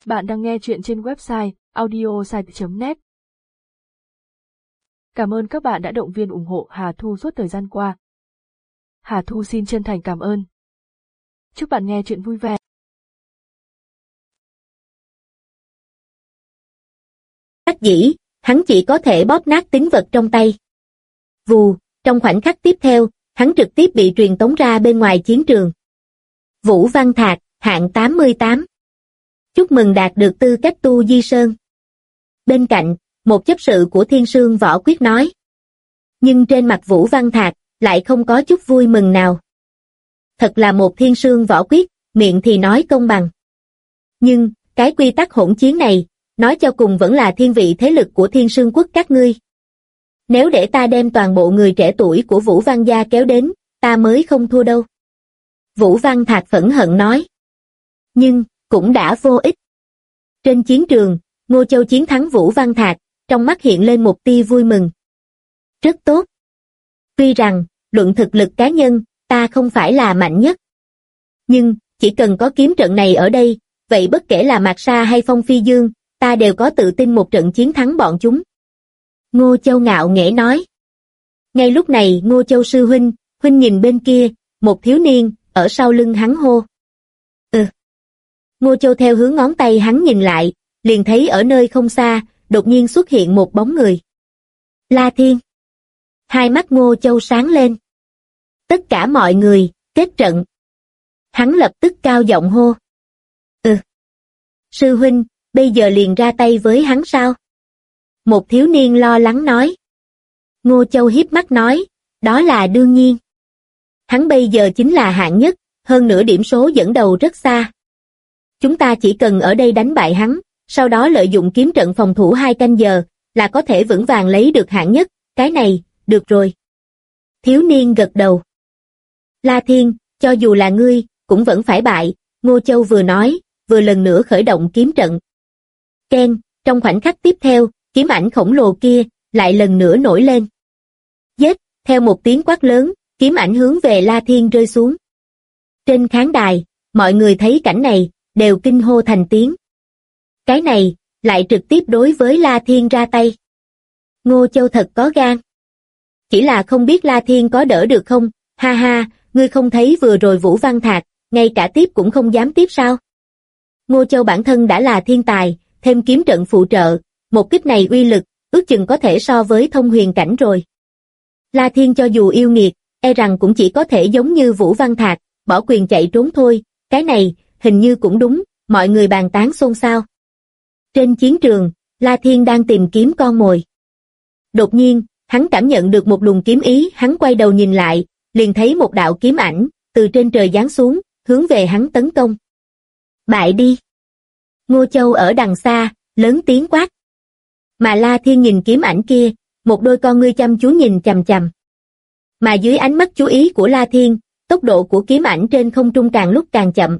Bạn đang nghe chuyện trên website audiosite.net. Cảm ơn các bạn đã động viên ủng hộ Hà Thu suốt thời gian qua. Hà Thu xin chân thành cảm ơn. Chúc bạn nghe chuyện vui vẻ. Đắc dĩ, hắn chỉ có thể bóp nát tín vật trong tay. Vù, trong khoảnh khắc tiếp theo, hắn trực tiếp bị truyền tống ra bên ngoài chiến trường. Vũ Văn Thạc, hạng 88. Chúc mừng đạt được tư cách tu di sơn. Bên cạnh, một chấp sự của Thiên Sương Võ Quyết nói. Nhưng trên mặt Vũ Văn Thạc lại không có chút vui mừng nào. Thật là một Thiên Sương Võ Quyết, miệng thì nói công bằng. Nhưng, cái quy tắc hỗn chiến này, nói cho cùng vẫn là thiên vị thế lực của Thiên Sương Quốc các ngươi. Nếu để ta đem toàn bộ người trẻ tuổi của Vũ Văn gia kéo đến, ta mới không thua đâu. Vũ Văn Thạc phẫn hận nói. Nhưng, cũng đã vô ích. Trên chiến trường, Ngô Châu chiến thắng Vũ Văn Thạc, trong mắt hiện lên một tia vui mừng. Rất tốt. Tuy rằng, luận thực lực cá nhân, ta không phải là mạnh nhất. Nhưng, chỉ cần có kiếm trận này ở đây, vậy bất kể là Mạc Sa hay Phong Phi Dương, ta đều có tự tin một trận chiến thắng bọn chúng. Ngô Châu ngạo nghễ nói. Ngay lúc này Ngô Châu sư huynh nhìn bên kia, một thiếu niên, ở sau lưng hắn hô. Ngô Châu theo hướng ngón tay hắn nhìn lại, liền thấy ở nơi không xa, đột nhiên xuất hiện một bóng người. La Thiên. Hai mắt Ngô Châu sáng lên. Tất cả mọi người, kết trận. Hắn lập tức cao giọng hô. Sư huynh, bây giờ liền ra tay với hắn sao? Một thiếu niên lo lắng nói. Ngô Châu hiếp mắt nói, đó là đương nhiên. Hắn bây giờ chính là hạng nhất, hơn nữa điểm số dẫn đầu rất xa. Chúng ta chỉ cần ở đây đánh bại hắn, sau đó lợi dụng kiếm trận phòng thủ 2 canh giờ, là có thể vững vàng lấy được hạng nhất, cái này, được rồi. Thiếu niên gật đầu. La Thiên, cho dù là ngươi, cũng vẫn phải bại, Ngô Châu vừa nói, vừa lần nữa khởi động kiếm trận. Ken, trong khoảnh khắc tiếp theo, kiếm ảnh khổng lồ kia, lại lần nữa nổi lên. Giết, theo một tiếng quát lớn, kiếm ảnh hướng về La Thiên rơi xuống. Trên khán đài, mọi người thấy cảnh này, đều kinh hô thành tiếng. Cái này, lại trực tiếp đối với La Thiên ra tay. Ngô Châu thật có gan. Chỉ là không biết La Thiên có đỡ được không, ha ha, ngươi không thấy vừa rồi Vũ Văn Thạc, ngay cả tiếp cũng không dám tiếp sao. Ngô Châu bản thân đã là thiên tài, thêm kiếm trận phụ trợ, một kích này uy lực, ước chừng có thể so với thông huyền cảnh rồi. La Thiên cho dù yêu nghiệt, e rằng cũng chỉ có thể giống như Vũ Văn Thạc, bỏ quyền chạy trốn thôi, cái này, hình như cũng đúng, mọi người bàn tán xôn xao. Trên chiến trường, La Thiên đang tìm kiếm con mồi. Đột nhiên, hắn cảm nhận được một luồng kiếm ý, hắn quay đầu nhìn lại, liền thấy một đạo kiếm ảnh, từ trên trời giáng xuống, hướng về hắn tấn công. Bại đi! Ngô Châu ở đằng xa, lớn tiếng quát. Mà La Thiên nhìn kiếm ảnh kia, một đôi con ngươi chăm chú nhìn chằm chằm. Mà dưới ánh mắt chú ý của La Thiên, tốc độ của kiếm ảnh trên không trung càng lúc càng chậm.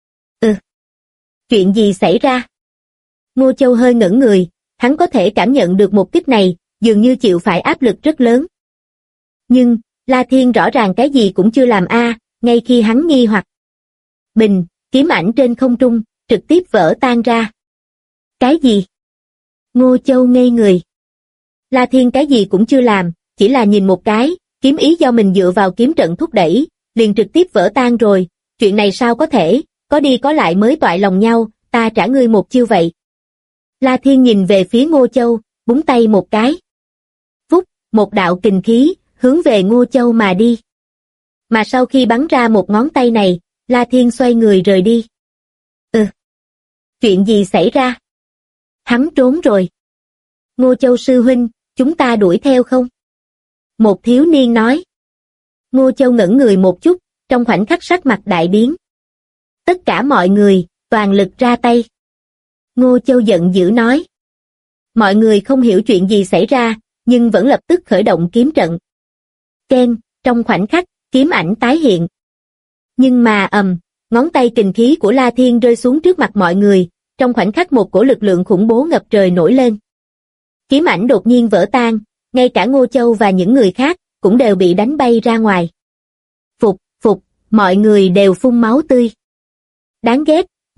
Chuyện gì xảy ra? Ngô Châu hơi ngẩn người, hắn có thể cảm nhận được một kích này, dường như chịu phải áp lực rất lớn. Nhưng, La Thiên rõ ràng cái gì cũng chưa làm ngay khi hắn nghi hoặc. Bình, kiếm ảnh trên không trung, trực tiếp vỡ tan ra. Cái gì? Ngô Châu ngây người. La Thiên cái gì cũng chưa làm, chỉ là nhìn một cái, kiếm ý do mình dựa vào kiếm trận thúc đẩy, liền trực tiếp vỡ tan rồi, chuyện này sao có thể, có đi có lại mới toại lòng nhau, ta trả ngươi một chiêu vậy. La Thiên nhìn về phía Ngô Châu, búng tay một cái. Vút, một đạo kình khí, hướng về Ngô Châu mà đi. Mà sau khi bắn ra một ngón tay này, La Thiên xoay người rời đi. Chuyện gì xảy ra? Hắn trốn rồi. Ngô Châu sư huynh, chúng ta đuổi theo không? Một thiếu niên nói. Ngô Châu ngẩn người một chút, trong khoảnh khắc sắc mặt đại biến. Tất cả mọi người, toàn lực ra tay. Ngô Châu giận dữ nói. Mọi người không hiểu chuyện gì xảy ra, nhưng vẫn lập tức khởi động kiếm trận. Ken, trong khoảnh khắc, kiếm ảnh tái hiện. Nhưng mà ngón tay kình khí của La Thiên rơi xuống trước mặt mọi người, trong khoảnh khắc một cổ lực lượng khủng bố ngập trời nổi lên. Kiếm ảnh đột nhiên vỡ tan, ngay cả Ngô Châu và những người khác, cũng đều bị đánh bay ra ngoài. Phục, mọi người đều phun máu tươi. Đáng ghét,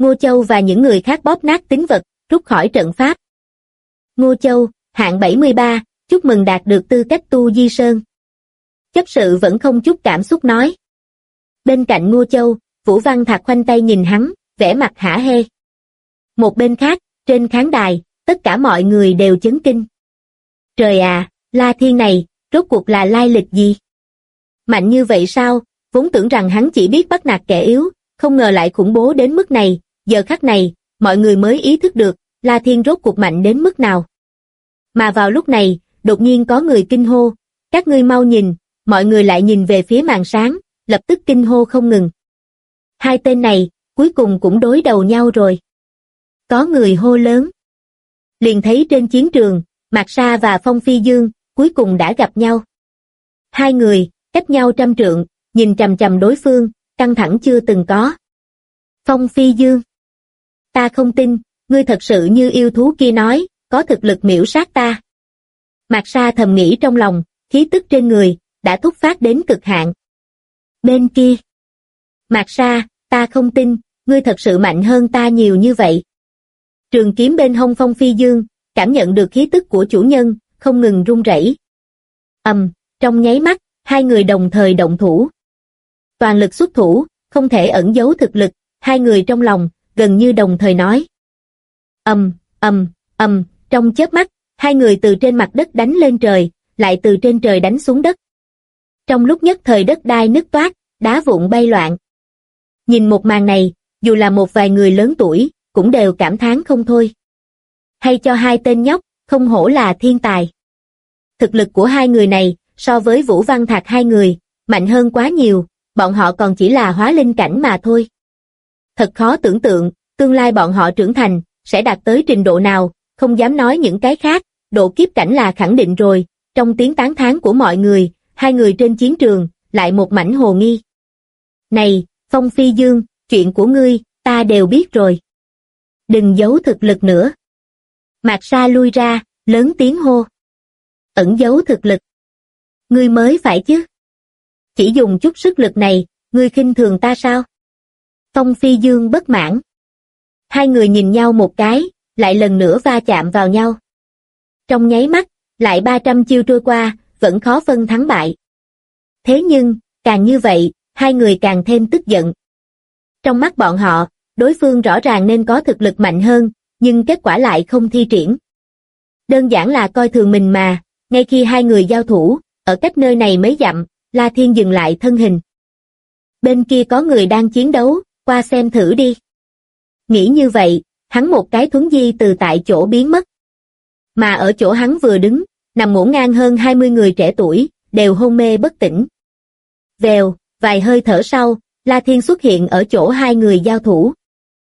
Ngô Châu và những người khác bóp nát tín vật, rút khỏi trận pháp. Ngô Châu, hạng 73, chúc mừng đạt được tư cách tu Di Sơn. Chấp sự vẫn không chút cảm xúc nói. Bên cạnh Ngô Châu, Vũ Văn Thạc khoanh tay nhìn hắn, vẻ mặt hả hê. Một bên khác, trên khán đài, tất cả mọi người đều chấn kinh. Trời à, La Thiên này, rốt cuộc là lai lịch gì? Mạnh như vậy sao? Vốn tưởng rằng hắn chỉ biết bắt nạt kẻ yếu, không ngờ lại khủng bố đến mức này. Giờ khắc này, mọi người mới ý thức được, La Thiên rốt cuộc mạnh đến mức nào. Mà vào lúc này, đột nhiên có người kinh hô, các ngươi mau nhìn, mọi người lại nhìn về phía màn sáng, lập tức kinh hô không ngừng. Hai tên này, cuối cùng cũng đối đầu nhau rồi. Có người hô lớn. Liền thấy trên chiến trường, Mạc Sa và Phong Phi Dương, cuối cùng đã gặp nhau. Hai người, cách nhau trăm trượng, nhìn chằm chằm đối phương, căng thẳng chưa từng có. Phong Phi Dương. Ta không tin, ngươi thật sự như yêu thú kia nói, có thực lực miễu sát ta. Mạc Sa thầm nghĩ trong lòng, khí tức trên người, đã thúc phát đến cực hạn. Bên kia. Mạc Sa, ta không tin, ngươi thật sự mạnh hơn ta nhiều như vậy. Trường kiếm bên hông Phong Phi Dương, cảm nhận được khí tức của chủ nhân, không ngừng run rẩy. Trong nháy mắt, hai người đồng thời động thủ. Toàn lực xuất thủ, không thể ẩn giấu thực lực, hai người trong lòng, gần như đồng thời nói. Trong chớp mắt, hai người từ trên mặt đất đánh lên trời, lại từ trên trời đánh xuống đất. Trong lúc nhất thời đất đai nứt toác, đá vụn bay loạn. Nhìn một màn này, dù là một vài người lớn tuổi, cũng đều cảm thán không thôi. Hay cho hai tên nhóc, không hổ là thiên tài. Thực lực của hai người này, so với Vũ Văn Thạc hai người, mạnh hơn quá nhiều, bọn họ còn chỉ là hóa linh cảnh mà thôi. Thật khó tưởng tượng, tương lai bọn họ trưởng thành, sẽ đạt tới trình độ nào, không dám nói những cái khác, độ kiếp cảnh là khẳng định rồi. Trong tiếng tán thán của mọi người, hai người trên chiến trường, lại một mảnh hồ nghi. Này, Phong Phi Dương, chuyện của ngươi, ta đều biết rồi. Đừng giấu thực lực nữa. Mạc Sa lui ra, lớn tiếng hô. Ẩn giấu thực lực. Ngươi mới phải chứ. Chỉ dùng chút sức lực này, ngươi khinh thường ta sao? Phong Phi Dương bất mãn. Hai người nhìn nhau một cái, lại lần nữa va chạm vào nhau. Trong nháy mắt, lại 300 chiêu trôi qua, vẫn khó phân thắng bại. Thế nhưng, càng như vậy, hai người càng thêm tức giận. Trong mắt bọn họ, đối phương rõ ràng nên có thực lực mạnh hơn, nhưng kết quả lại không thi triển. Đơn giản là coi thường mình mà, ngay khi hai người giao thủ, ở cách nơi này mấy dặm, La Thiên dừng lại thân hình. Bên kia có người đang chiến đấu, qua xem thử đi. Nghĩ như vậy, hắn một cái thuấn di từ tại chỗ biến mất. Mà ở chỗ hắn vừa đứng, nằm ngổn ngang hơn 20 người trẻ tuổi, đều hôn mê bất tỉnh. Vèo, vài hơi thở sau, La Thiên xuất hiện ở chỗ hai người giao thủ.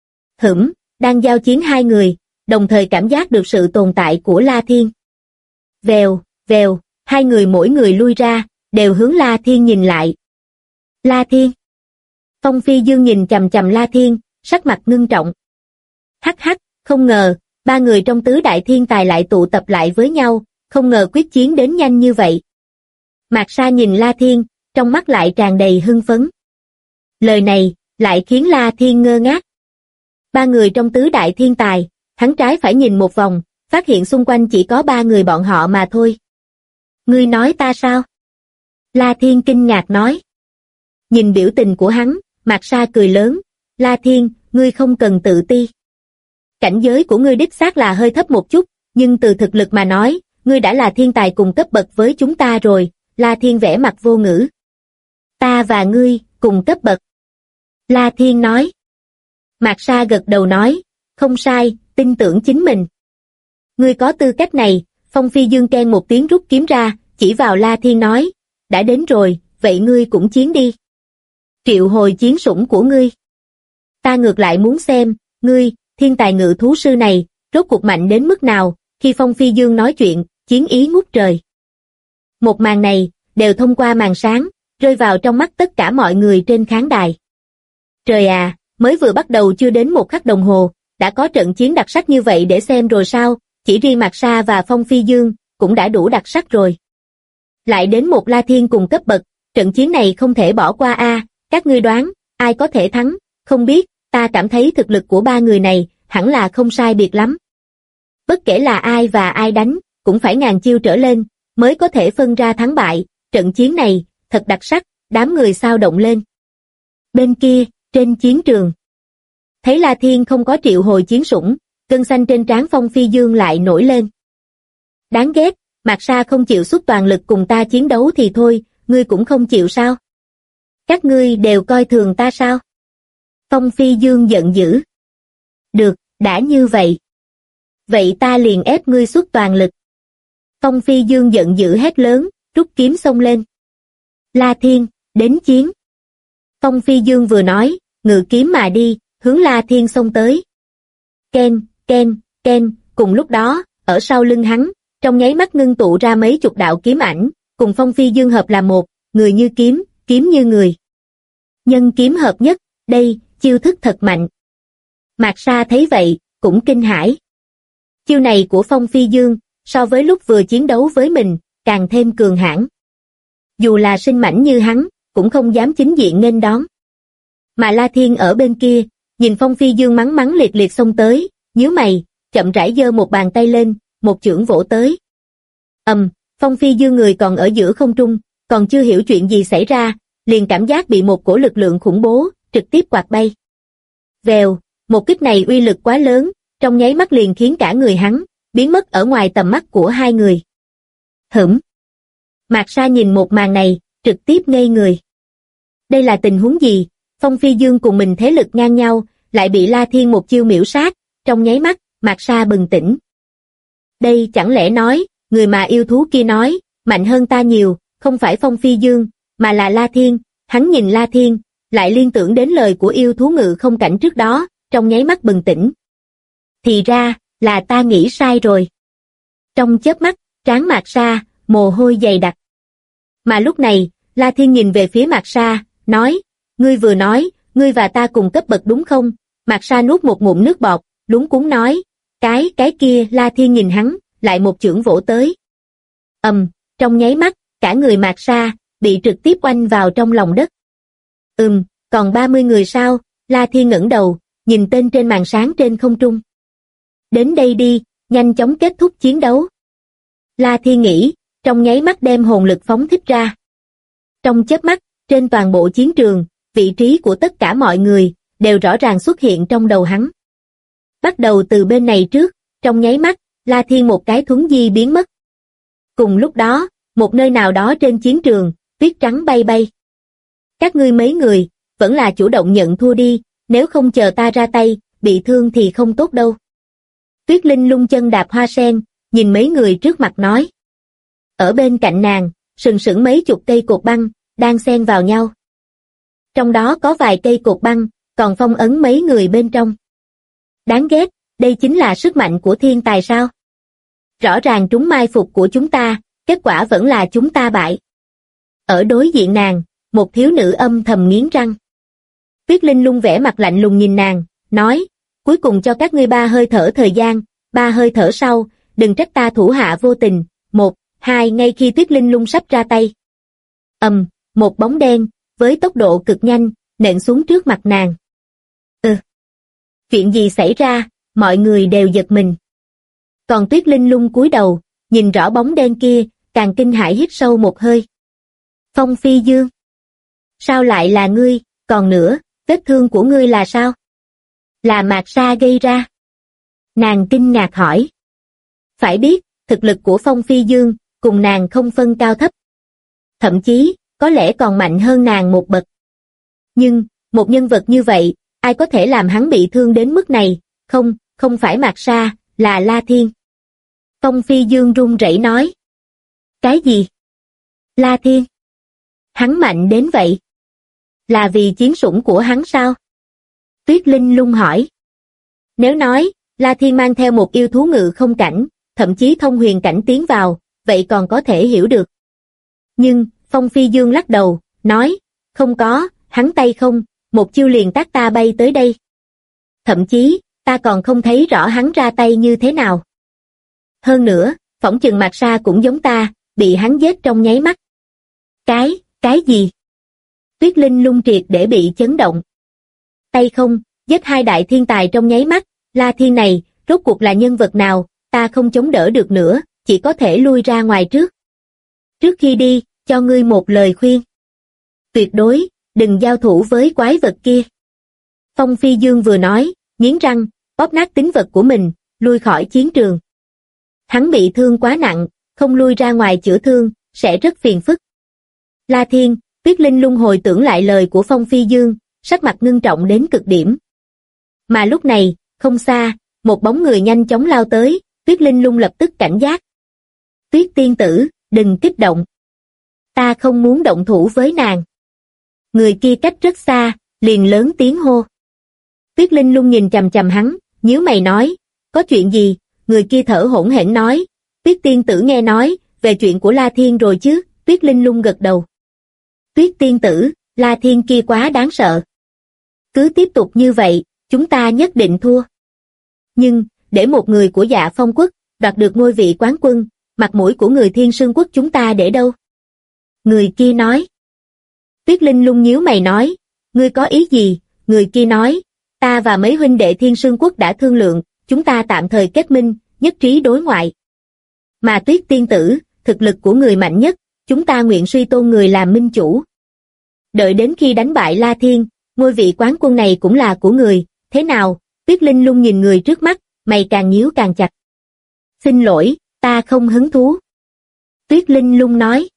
Đang giao chiến hai người, đồng thời cảm giác được sự tồn tại của La Thiên. Vèo, vèo, hai người mỗi người lui ra, đều hướng La Thiên nhìn lại. La Thiên. Phong Phi Dương nhìn chằm chằm La Thiên, sắc mặt ngưng trọng. Hắc hắc, không ngờ, ba người trong tứ đại thiên tài lại tụ tập lại với nhau, không ngờ quyết chiến đến nhanh như vậy. Mạc Sa nhìn La Thiên, trong mắt lại tràn đầy hưng phấn. Lời này, lại khiến La Thiên ngơ ngác. Ba người trong tứ đại thiên tài, hắn trái phải nhìn một vòng, phát hiện xung quanh chỉ có ba người bọn họ mà thôi. Ngươi nói ta sao? La Thiên kinh ngạc nói. Nhìn biểu tình của hắn, Mạc Sa cười lớn. La Thiên, ngươi không cần tự ti. Cảnh giới của ngươi đích xác là hơi thấp một chút, nhưng từ thực lực mà nói, ngươi đã là thiên tài cùng cấp bậc với chúng ta rồi. La Thiên vẻ mặt vô ngữ. Ta và ngươi, cùng cấp bậc. La Thiên nói. Mạc Sa gật đầu nói, không sai, tin tưởng chính mình. Ngươi có tư cách này. Phong Phi Dương khen một tiếng rút kiếm ra, chỉ vào La Thiên nói, đã đến rồi, vậy ngươi cũng chiến đi. Triệu hồi chiến sủng của ngươi. Ta ngược lại muốn xem, ngươi, thiên tài ngự thú sư này, rốt cuộc mạnh đến mức nào. Khi Phong Phi Dương nói chuyện, chiến ý ngút trời. Một màn này, đều thông qua màn sáng, rơi vào trong mắt tất cả mọi người trên khán đài. Trời à, mới vừa bắt đầu chưa đến một khắc đồng hồ, đã có trận chiến đặc sắc như vậy để xem rồi sao? Chỉ riêng Mạc Sa và Phong Phi Dương, cũng đã đủ đặc sắc rồi. Lại đến một La Thiên cùng cấp bậc, trận chiến này không thể bỏ qua a. Các ngươi đoán, ai có thể thắng? Không biết, ta cảm thấy thực lực của ba người này hẳn là không sai biệt lắm. Bất kể là ai và ai đánh, cũng phải ngàn chiêu trở lên, mới có thể phân ra thắng bại. Trận chiến này, thật đặc sắc, đám người xao động lên. Bên kia, trên chiến trường, thấy La Thiên không có triệu hồi chiến sủng, gân xanh trên trán Phong Phi Dương lại nổi lên. Đáng ghét, Mạc Sa không chịu xuất toàn lực cùng ta chiến đấu thì thôi, ngươi cũng không chịu sao? Các ngươi đều coi thường ta sao? Phong Phi Dương giận dữ. Được, đã như vậy. Vậy ta liền ép ngươi xuất toàn lực. Phong Phi Dương giận dữ hét lớn, rút kiếm xông lên. La Thiên, đến chiến. Phong Phi Dương vừa nói, ngự kiếm mà đi, hướng La Thiên xông tới. Ken, ken, ken, cùng lúc đó, ở sau lưng hắn, trong nháy mắt ngưng tụ ra mấy chục đạo kiếm ảnh, cùng Phong Phi Dương hợp làm một, người như kiếm, kiếm như người. Nhân kiếm hợp nhất, đây, chiêu thức thật mạnh. Mạc Sa thấy vậy, cũng kinh hãi. Chiêu này của Phong Phi Dương, so với lúc vừa chiến đấu với mình, càng thêm cường hãn. Dù là sinh mãnh như hắn, cũng không dám chính diện nghênh đón. Mà La Thiên ở bên kia, nhìn Phong Phi Dương mắng mắng liệt liệt xông tới, nhíu mày, chậm rãi giơ một bàn tay lên, một chưởng vỗ tới. Phong Phi Dương người còn ở giữa không trung, còn chưa hiểu chuyện gì xảy ra, liền cảm giác bị một cổ lực lượng khủng bố, trực tiếp quạt bay. Vèo, một kích này uy lực quá lớn, trong nháy mắt liền khiến cả người hắn, biến mất ở ngoài tầm mắt của hai người. Mạc Sa nhìn một màn này, trực tiếp ngây người. Đây là tình huống gì? Phong Phi Dương cùng mình thế lực ngang nhau, lại bị La Thiên một chiêu miểu sát, trong nháy mắt, Mạc Sa bừng tỉnh. Đây chẳng lẽ nói, người mà yêu thú kia nói, mạnh hơn ta nhiều, không phải Phong Phi Dương, mà là La Thiên. Hắn nhìn La Thiên, lại liên tưởng đến lời của yêu thú ngự không cảnh trước đó, trong nháy mắt bừng tỉnh. Thì ra, là ta nghĩ sai rồi. Trong chớp mắt, trán Mạc Sa, mồ hôi dày đặc. Mà lúc này, La Thiên nhìn về phía Mạc Sa, nói, ngươi vừa nói, ngươi và ta cùng cấp bậc đúng không? Mạc Sa nuốt một ngụm nước bọt, luống cuống nói, cái kia. La Thiên nhìn hắn, lại một chưởng vỗ tới. Trong nháy mắt, cả người Mạc Sa, bị trực tiếp oanh vào trong lòng đất. Còn 30 người sao? La Thiên ngẩng đầu, nhìn tên trên màn sáng trên không trung. Đến đây đi, nhanh chóng kết thúc chiến đấu. La Thiên nghĩ, trong nháy mắt đem hồn lực phóng thích ra. Trong chớp mắt, trên toàn bộ chiến trường, vị trí của tất cả mọi người, đều rõ ràng xuất hiện trong đầu hắn. Bắt đầu từ bên này trước, trong nháy mắt, La Thiên một cái thuấn di biến mất. Cùng lúc đó, một nơi nào đó trên chiến trường, tuyết trắng bay bay. Các ngươi mấy người, vẫn là chủ động nhận thua đi, nếu không chờ ta ra tay, bị thương thì không tốt đâu. Tuyết Linh lung chân đạp hoa sen, nhìn mấy người trước mặt nói. Ở bên cạnh nàng, sừng sững mấy chục cây cột băng, đang xen vào nhau. Trong đó có vài cây cột băng, còn phong ấn mấy người bên trong. Đáng ghét, đây chính là sức mạnh của thiên tài sao? Rõ ràng trúng mai phục của chúng ta, kết quả vẫn là chúng ta bại. Ở đối diện nàng, một thiếu nữ âm thầm nghiến răng. Tuyết Linh lung vẻ mặt lạnh lùng nhìn nàng, nói, cuối cùng cho các ngươi 3 hơi thở thời gian, 3 hơi thở sau, đừng trách ta thủ hạ vô tình. 1, 2. Ngay khi Tuyết Linh lung sắp ra tay. Một bóng đen, với tốc độ cực nhanh, nện xuống trước mặt nàng. Chuyện gì xảy ra? Mọi người đều giật mình. Còn Tuyết Linh lung cúi đầu, nhìn rõ bóng đen kia, càng kinh hãi hít sâu một hơi. Phong Phi Dương. Sao lại là ngươi? Còn nữa, vết thương của ngươi là sao? Là Mạc Sa gây ra. Nàng kinh ngạc hỏi. Phải biết, thực lực của Phong Phi Dương, cùng nàng không phân cao thấp. Thậm chí, có lẽ còn mạnh hơn nàng một bậc. Nhưng, một nhân vật như vậy, ai có thể làm hắn bị thương đến mức này? Không phải Mạc Sa, là La Thiên. Phong Phi Dương run rẩy nói. Cái gì? La Thiên? Hắn mạnh đến vậy? Là vì chiến sủng của hắn sao? Tuyết Linh lung hỏi. Nếu nói, La Thiên mang theo một yêu thú ngự không cảnh, thậm chí thông huyền cảnh tiến vào, vậy còn có thể hiểu được. Nhưng, Phong Phi Dương lắc đầu, nói, không có, hắn tay không, một chiêu liền tát ta bay tới đây. Thậm chí, ta còn không thấy rõ hắn ra tay như thế nào. Hơn nữa, phỏng chừng Mạc Sa cũng giống ta, bị hắn giết trong nháy mắt. Cái gì? Tuyết Linh lung triệt để bị chấn động. Tay không, giết hai đại thiên tài trong nháy mắt, La Thiên này, rốt cuộc là nhân vật nào, ta không chống đỡ được nữa, chỉ có thể lui ra ngoài trước. Trước khi đi, cho ngươi một lời khuyên. Tuyệt đối, đừng giao thủ với quái vật kia. Phong Phi Dương vừa nói, nghiến răng, bóp nát tính vật của mình, lui khỏi chiến trường. Hắn bị thương quá nặng, không lui ra ngoài chữa thương, sẽ rất phiền phức. La Thiên, Tuyết Linh Lung hồi tưởng lại lời của Phong Phi Dương, sắc mặt ngưng trọng đến cực điểm. Mà lúc này, không xa, một bóng người nhanh chóng lao tới, Tuyết Linh Lung lập tức cảnh giác. Tuyết tiên tử, đừng kích động. Ta không muốn động thủ với nàng. Người kia cách rất xa, liền lớn tiếng hô. Tuyết Linh Lung nhìn chằm chằm hắn, nhíu mày nói, có chuyện gì? Người kia thở hổn hển nói, Tuyết tiên tử nghe nói, về chuyện của La Thiên rồi chứ? Tuyết Linh Lung gật đầu. Tuyết tiên tử, La Thiên kia quá đáng sợ. Cứ tiếp tục như vậy, chúng ta nhất định thua. Nhưng, để một người của Dạ Phong quốc, đoạt được ngôi vị quán quân, mặt mũi của người Thiên Sương quốc chúng ta để đâu? Người kia nói. Tuyết Linh Lung nhíu mày nói, ngươi có ý gì? Người kia nói, ta và mấy huynh đệ Thiên Sương quốc đã thương lượng, chúng ta tạm thời kết minh, nhất trí đối ngoại. Mà Tuyết tiên tử, thực lực của người mạnh nhất, chúng ta nguyện suy tôn người làm minh chủ. Đợi đến khi đánh bại La Thiên, ngôi vị quán quân này cũng là của người, thế nào? Tuyết Linh Lung nhìn người trước mắt, mày càng nhíu càng chặt. Xin lỗi, ta không hứng thú. Tuyết Linh Lung nói.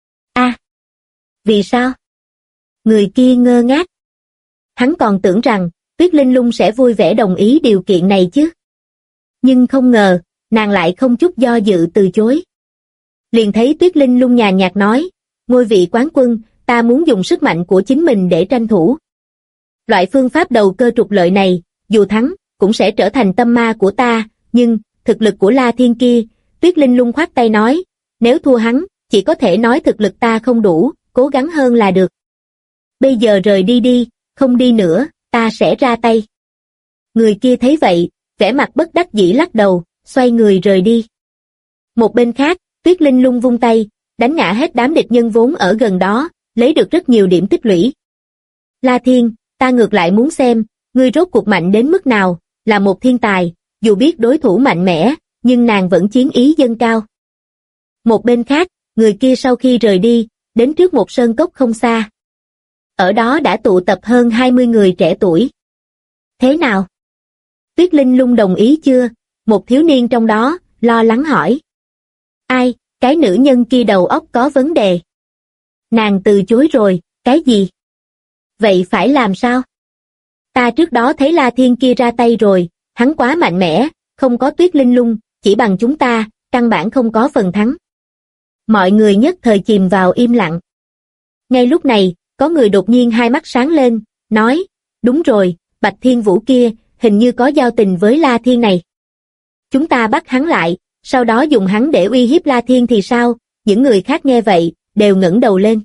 Vì sao? Người kia ngơ ngác. Hắn còn tưởng rằng, Tuyết Linh Lung sẽ vui vẻ đồng ý điều kiện này chứ. Nhưng không ngờ, nàng lại không chút do dự từ chối. Liền thấy Tuyết Linh Lung nhàn nhạt nói, ngôi vị quán quân, ta muốn dùng sức mạnh của chính mình để tranh thủ. Loại phương pháp đầu cơ trục lợi này, dù thắng, cũng sẽ trở thành tâm ma của ta, nhưng, thực lực của La Thiên kia, Tuyết Linh Lung khoát tay nói, nếu thua hắn, chỉ có thể nói thực lực ta không đủ, cố gắng hơn là được. Bây giờ rời đi đi, không đi nữa, ta sẽ ra tay. Người kia thấy vậy, vẻ mặt bất đắc dĩ lắc đầu, xoay người rời đi. Một bên khác, Tuyết Linh Lung vung tay, đánh ngã hết đám địch nhân vốn ở gần đó, lấy được rất nhiều điểm tích lũy. La Thiên, ta ngược lại muốn xem, ngươi rốt cuộc mạnh đến mức nào, là một thiên tài, dù biết đối thủ mạnh mẽ, nhưng nàng vẫn chiến ý dâng cao. Một bên khác, người kia sau khi rời đi, đến trước một sơn cốc không xa. Ở đó đã tụ tập hơn 20 người trẻ tuổi. Thế nào? Tuyết Linh Lung đồng ý chưa? Một thiếu niên trong đó, lo lắng hỏi. Ai, cái nữ nhân kia đầu óc có vấn đề. Nàng từ chối rồi, cái gì? Vậy phải làm sao? Ta trước đó thấy La Thiên kia ra tay rồi, hắn quá mạnh mẽ, không có Tuyết Linh Lung, chỉ bằng chúng ta, căn bản không có phần thắng. Mọi người nhất thời chìm vào im lặng. Ngay lúc này, có người đột nhiên hai mắt sáng lên, nói, đúng rồi, Bạch Thiên Vũ kia, hình như có giao tình với La Thiên này. Chúng ta bắt hắn lại, sau đó dùng hắn để uy hiếp La Thiên thì sao? Những người khác nghe vậy, đều ngẩng đầu lên.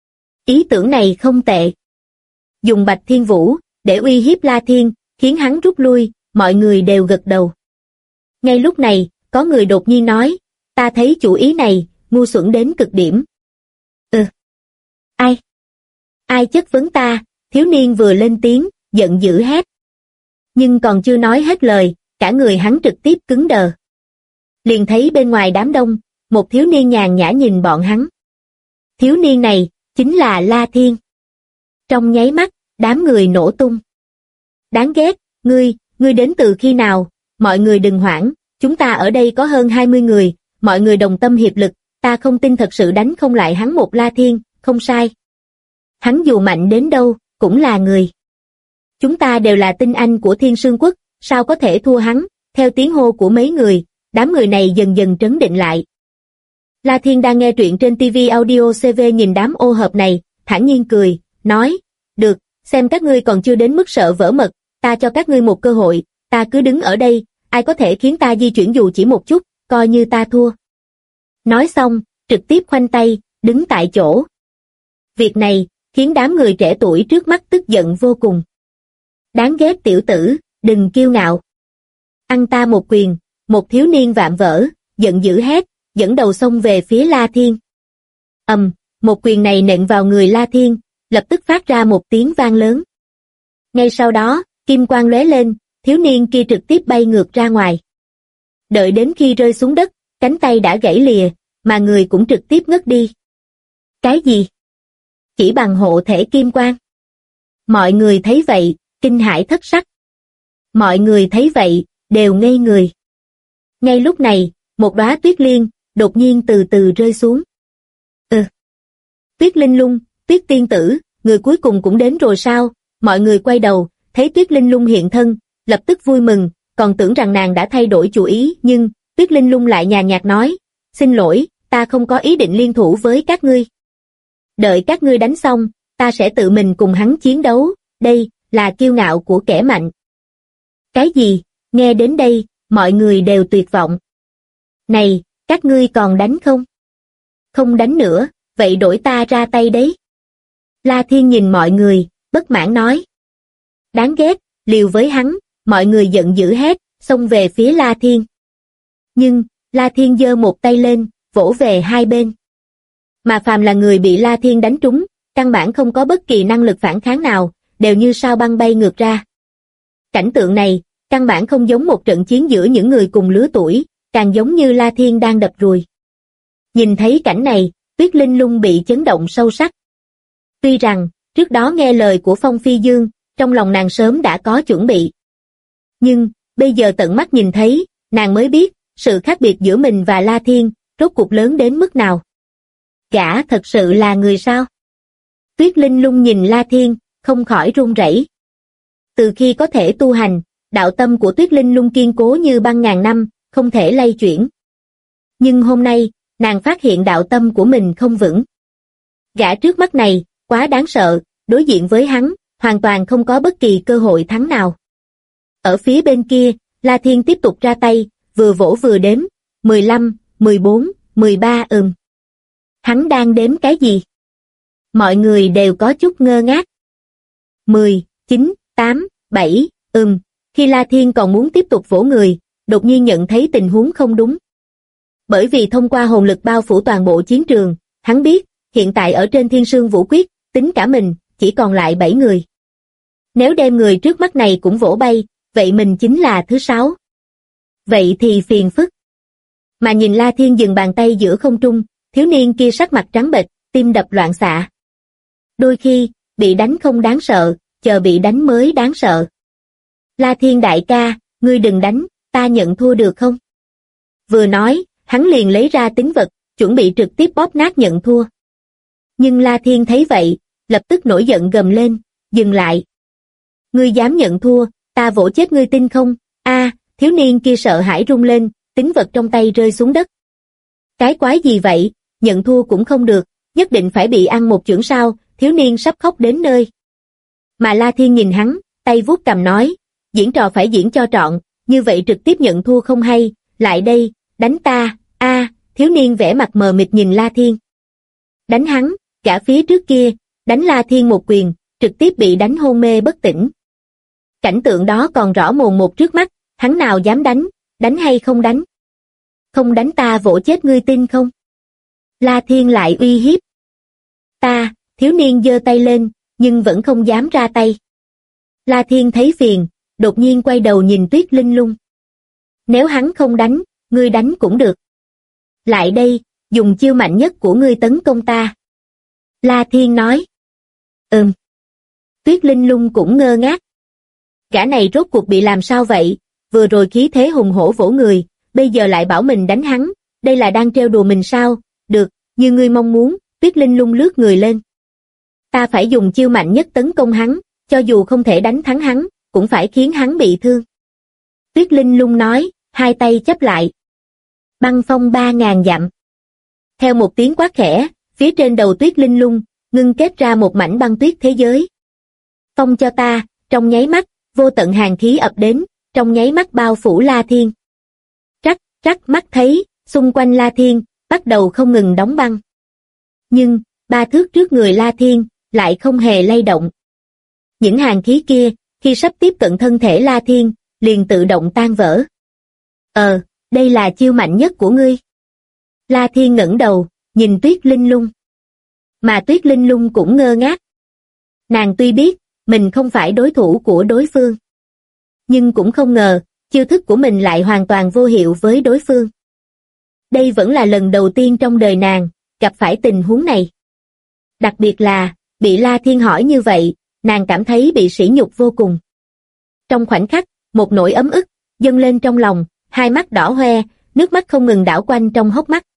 Ý tưởng này không tệ. Dùng Bạch Thiên Vũ, để uy hiếp La Thiên, khiến hắn rút lui, mọi người đều gật đầu. Ngay lúc này, có người đột nhiên nói, ta thấy chủ ý này, ngu xuẩn đến cực điểm. Ai? Ai chất vấn ta? Thiếu niên vừa lên tiếng, giận dữ hét. Nhưng còn chưa nói hết lời, cả người hắn trực tiếp cứng đờ. Liền thấy bên ngoài đám đông, một thiếu niên nhàn nhã nhìn bọn hắn. Thiếu niên này, chính là La Thiên. Trong nháy mắt, đám người nổ tung. Đáng ghét, ngươi đến từ khi nào? Mọi người đừng hoảng, chúng ta ở đây có hơn 20 người, mọi người đồng tâm hiệp lực, ta không tin thật sự đánh không lại hắn một La Thiên, không sai. Hắn dù mạnh đến đâu, cũng là người. Chúng ta đều là tinh anh của Thiên Sương quốc, sao có thể thua hắn? Theo tiếng hô của mấy người, đám người này dần dần trấn định lại. La Thiên đang nghe truyện trên TV Audio CV nhìn đám ô hợp này, thản nhiên cười, nói, được, xem các ngươi còn chưa đến mức sợ vỡ mật, ta cho các ngươi một cơ hội, ta cứ đứng ở đây, ai có thể khiến ta di chuyển dù chỉ một chút, coi như ta thua. Nói xong, trực tiếp khoanh tay, đứng tại chỗ. Việc này, khiến đám người trẻ tuổi trước mắt tức giận vô cùng. Đáng ghét tiểu tử, đừng kiêu ngạo. Ăn ta một quyền, một thiếu niên vạm vỡ, giận dữ hét, dẫn đầu xông về phía La Thiên. Một quyền này nện vào người La Thiên, lập tức phát ra một tiếng vang lớn. Ngay sau đó, kim quang lóe lên, thiếu niên kia trực tiếp bay ngược ra ngoài. Đợi đến khi rơi xuống đất, cánh tay đã gãy lìa, mà người cũng trực tiếp ngất đi. Cái gì? Chỉ bằng hộ thể kim quang. Mọi người thấy vậy, kinh hãi thất sắc. Mọi người thấy vậy, đều ngây người. Ngay lúc này, một đóa tuyết liên, đột nhiên từ từ rơi xuống. Tuyết Linh Lung, Tuyết tiên tử, người cuối cùng cũng đến rồi sao? Mọi người quay đầu, thấy Tuyết Linh Lung hiện thân, lập tức vui mừng, còn tưởng rằng nàng đã thay đổi chủ ý, nhưng Tuyết Linh Lung lại nhàn nhạt nói, xin lỗi, ta không có ý định liên thủ với các ngươi. Đợi các ngươi đánh xong, ta sẽ tự mình cùng hắn chiến đấu, đây là kiêu ngạo của kẻ mạnh. Cái gì? Nghe đến đây, mọi người đều tuyệt vọng. Này, các ngươi còn đánh không? Không đánh nữa, vậy đổi ta ra tay đấy. La Thiên nhìn mọi người, bất mãn nói. Đáng ghét, liều với hắn, mọi người giận dữ hét, xông về phía La Thiên. Nhưng, La Thiên giơ một tay lên, vỗ về hai bên. Mà phàm là người bị La Thiên đánh trúng, căn bản không có bất kỳ năng lực phản kháng nào, đều như sao băng bay ngược ra. Cảnh tượng này, căn bản không giống một trận chiến giữa những người cùng lứa tuổi, càng giống như La Thiên đang đập ruồi. Nhìn thấy cảnh này, Tuyết Linh Lung bị chấn động sâu sắc. Tuy rằng, trước đó nghe lời của Phong Phi Dương, trong lòng nàng sớm đã có chuẩn bị. Nhưng, bây giờ tận mắt nhìn thấy, nàng mới biết, sự khác biệt giữa mình và La Thiên, rốt cuộc lớn đến mức nào. Gã thật sự là người sao? Tuyết Linh Lung nhìn La Thiên, không khỏi run rẩy. Từ khi có thể tu hành, đạo tâm của Tuyết Linh Lung kiên cố như băng ngàn năm, không thể lay chuyển. Nhưng hôm nay, nàng phát hiện đạo tâm của mình không vững. Gã trước mắt này, quá đáng sợ, đối diện với hắn, hoàn toàn không có bất kỳ cơ hội thắng nào. Ở phía bên kia, La Thiên tiếp tục ra tay, vừa vỗ vừa đếm, 15, 14, 13 Hắn đang đếm cái gì? Mọi người đều có chút ngơ ngác. 10, 9, 8, 7, Khi La Thiên còn muốn tiếp tục vỗ người, đột nhiên nhận thấy tình huống không đúng. Bởi vì thông qua hồn lực bao phủ toàn bộ chiến trường, hắn biết, hiện tại ở trên Thiên Sương Vũ Quyết, tính cả mình, chỉ còn lại 7 người. Nếu đem người trước mắt này cũng vỗ bay, vậy mình chính là thứ 6. Vậy thì phiền phức. Mà nhìn La Thiên dừng bàn tay giữa không trung, thiếu niên kia sắc mặt trắng bệch, tim đập loạn xạ. Đôi khi, bị đánh không đáng sợ, chờ bị đánh mới đáng sợ. La Thiên đại ca, ngươi đừng đánh, ta nhận thua được không? Vừa nói, hắn liền lấy ra tín vật, chuẩn bị trực tiếp bóp nát nhận thua. Nhưng La Thiên thấy vậy, lập tức nổi giận gầm lên, dừng lại. Ngươi dám nhận thua, ta vỗ chết ngươi tin không? Thiếu niên kia sợ hãi rung lên, tín vật trong tay rơi xuống đất. Cái quái gì vậy, nhận thua cũng không được, nhất định phải bị ăn một chưởng sao, thiếu niên sắp khóc đến nơi. Mà La Thiên nhìn hắn, tay vuốt cằm nói, diễn trò phải diễn cho trọn, như vậy trực tiếp nhận thua không hay, lại đây, đánh ta, thiếu niên vẻ mặt mờ mịt nhìn La Thiên. Đánh hắn, cả phía trước kia, đánh La Thiên một quyền, trực tiếp bị đánh hôn mê bất tỉnh. Cảnh tượng đó còn rõ mồn một trước mắt, hắn nào dám đánh hay không đánh? Không đánh ta vỗ chết ngươi tin không? La Thiên lại uy hiếp. Thiếu niên giơ tay lên, nhưng vẫn không dám ra tay. La Thiên thấy phiền, đột nhiên quay đầu nhìn Tuyết Linh Lung. Nếu hắn không đánh, ngươi đánh cũng được. Lại đây, dùng chiêu mạnh nhất của ngươi tấn công ta. La Thiên nói. Tuyết Linh Lung cũng ngơ ngác. Gã này rốt cuộc bị làm sao vậy, vừa rồi khí thế hùng hổ vỗ người, bây giờ lại bảo mình đánh hắn, đây là đang trêu đùa mình sao? Được, như ngươi mong muốn, Tuyết Linh Lung lướt người lên. Ta phải dùng chiêu mạnh nhất tấn công hắn, cho dù không thể đánh thắng hắn, cũng phải khiến hắn bị thương. Tuyết Linh Lung nói, hai tay chắp lại. Băng phong 3000 dặm. Theo một tiếng quát khẽ, phía trên đầu Tuyết Linh Lung, ngưng kết ra một mảnh băng tuyết thế giới. Phong cho ta, trong nháy mắt, vô tận hàn khí ập đến, trong nháy mắt bao phủ La Thiên. Rắc mắt thấy, xung quanh La Thiên, bắt đầu không ngừng đóng băng. Nhưng, 3 thước trước người La Thiên, lại không hề lay động. Những hàn khí kia, khi sắp tiếp cận thân thể La Thiên, liền tự động tan vỡ. Đây là chiêu mạnh nhất của ngươi. La Thiên ngẩng đầu, nhìn Tuyết Linh Lung. Mà Tuyết Linh Lung cũng ngơ ngác. Nàng tuy biết, mình không phải đối thủ của đối phương. nhưng cũng không ngờ, chiêu thức của mình lại hoàn toàn vô hiệu với đối phương. Đây vẫn là lần đầu tiên trong đời nàng, gặp phải tình huống này. Đặc biệt là, bị La Thiên hỏi như vậy, nàng cảm thấy bị sỉ nhục vô cùng. Trong khoảnh khắc, một nỗi ấm ức, dâng lên trong lòng, hai mắt đỏ hoe, nước mắt không ngừng đảo quanh trong hốc mắt.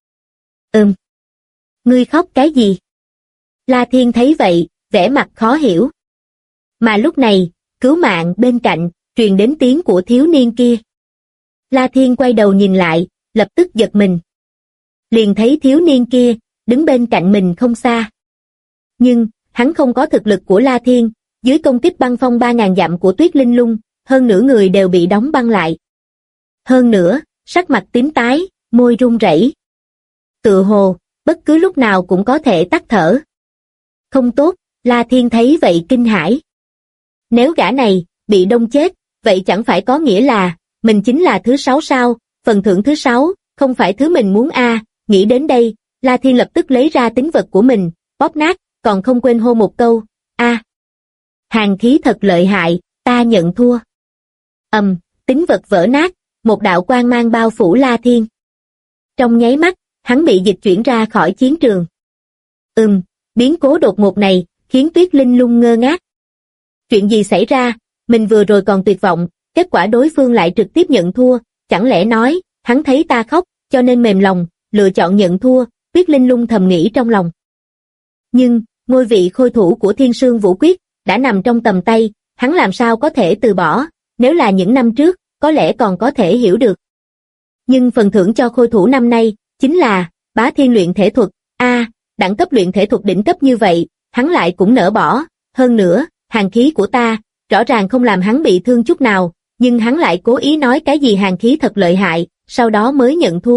Ngươi khóc cái gì? La Thiên thấy vậy, vẻ mặt khó hiểu. Mà lúc này, cứu mạng bên cạnh, truyền đến tiếng của thiếu niên kia. La Thiên quay đầu nhìn lại, lập tức giật mình. Liền thấy thiếu niên kia, đứng bên cạnh mình không xa. Nhưng, hắn không có thực lực của La Thiên, dưới công kích băng phong 3.000 dặm của Tuyết Linh Lung, hơn nửa người đều bị đóng băng lại. Hơn nữa, sắc mặt tím tái, môi run rẩy. Tựa hồ, bất cứ lúc nào cũng có thể tắt thở. Không tốt, La Thiên thấy vậy kinh hãi. Nếu gã này, bị đông chết, vậy chẳng phải có nghĩa là, mình chính là thứ 6 sao, phần thưởng thứ 6, không phải thứ mình muốn nghĩ đến đây, La Thiên lập tức lấy ra tín vật của mình, bóp nát, còn không quên hô một câu, hàn khí thật lợi hại, ta nhận thua. Tín vật vỡ nát, một đạo quang mang bao phủ La Thiên. Trong nháy mắt, hắn bị dịch chuyển ra khỏi chiến trường. Biến cố đột ngột này, khiến Tuyết Linh Lung ngơ ngác. Chuyện gì xảy ra, mình vừa rồi còn tuyệt vọng, kết quả đối phương lại trực tiếp nhận thua, chẳng lẽ nói, hắn thấy ta khóc, cho nên mềm lòng, lựa chọn nhận thua, Tuyết Linh Lung thầm nghĩ trong lòng. Nhưng, ngôi vị khôi thủ của Thiên Sương Vũ Quyết, đã nằm trong tầm tay, hắn làm sao có thể từ bỏ, nếu là những năm trước, có lẽ còn có thể hiểu được. Nhưng phần thưởng cho khôi thủ năm nay, chính là, bá thiên luyện thể thuật, đẳng cấp luyện thể thuật đỉnh cấp như vậy, hắn lại cũng nỡ bỏ, hơn nữa, hàn khí của ta, rõ ràng không làm hắn bị thương chút nào, nhưng hắn lại cố ý nói cái gì hàn khí thật lợi hại, sau đó mới nhận thua.